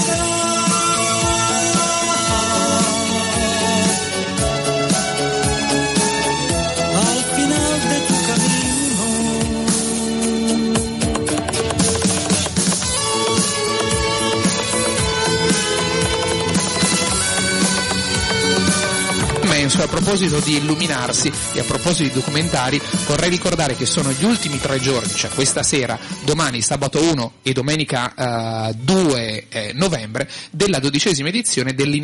Speaker 13: ciudad, al final de tu camino.
Speaker 14: A proposito di illuminarsi e a proposito di documentari, vorrei ricordare che sono gli ultimi 3 giorni, cioè questa sera, domani sabato 1 e domenica 2 novembre, della 12ª edizione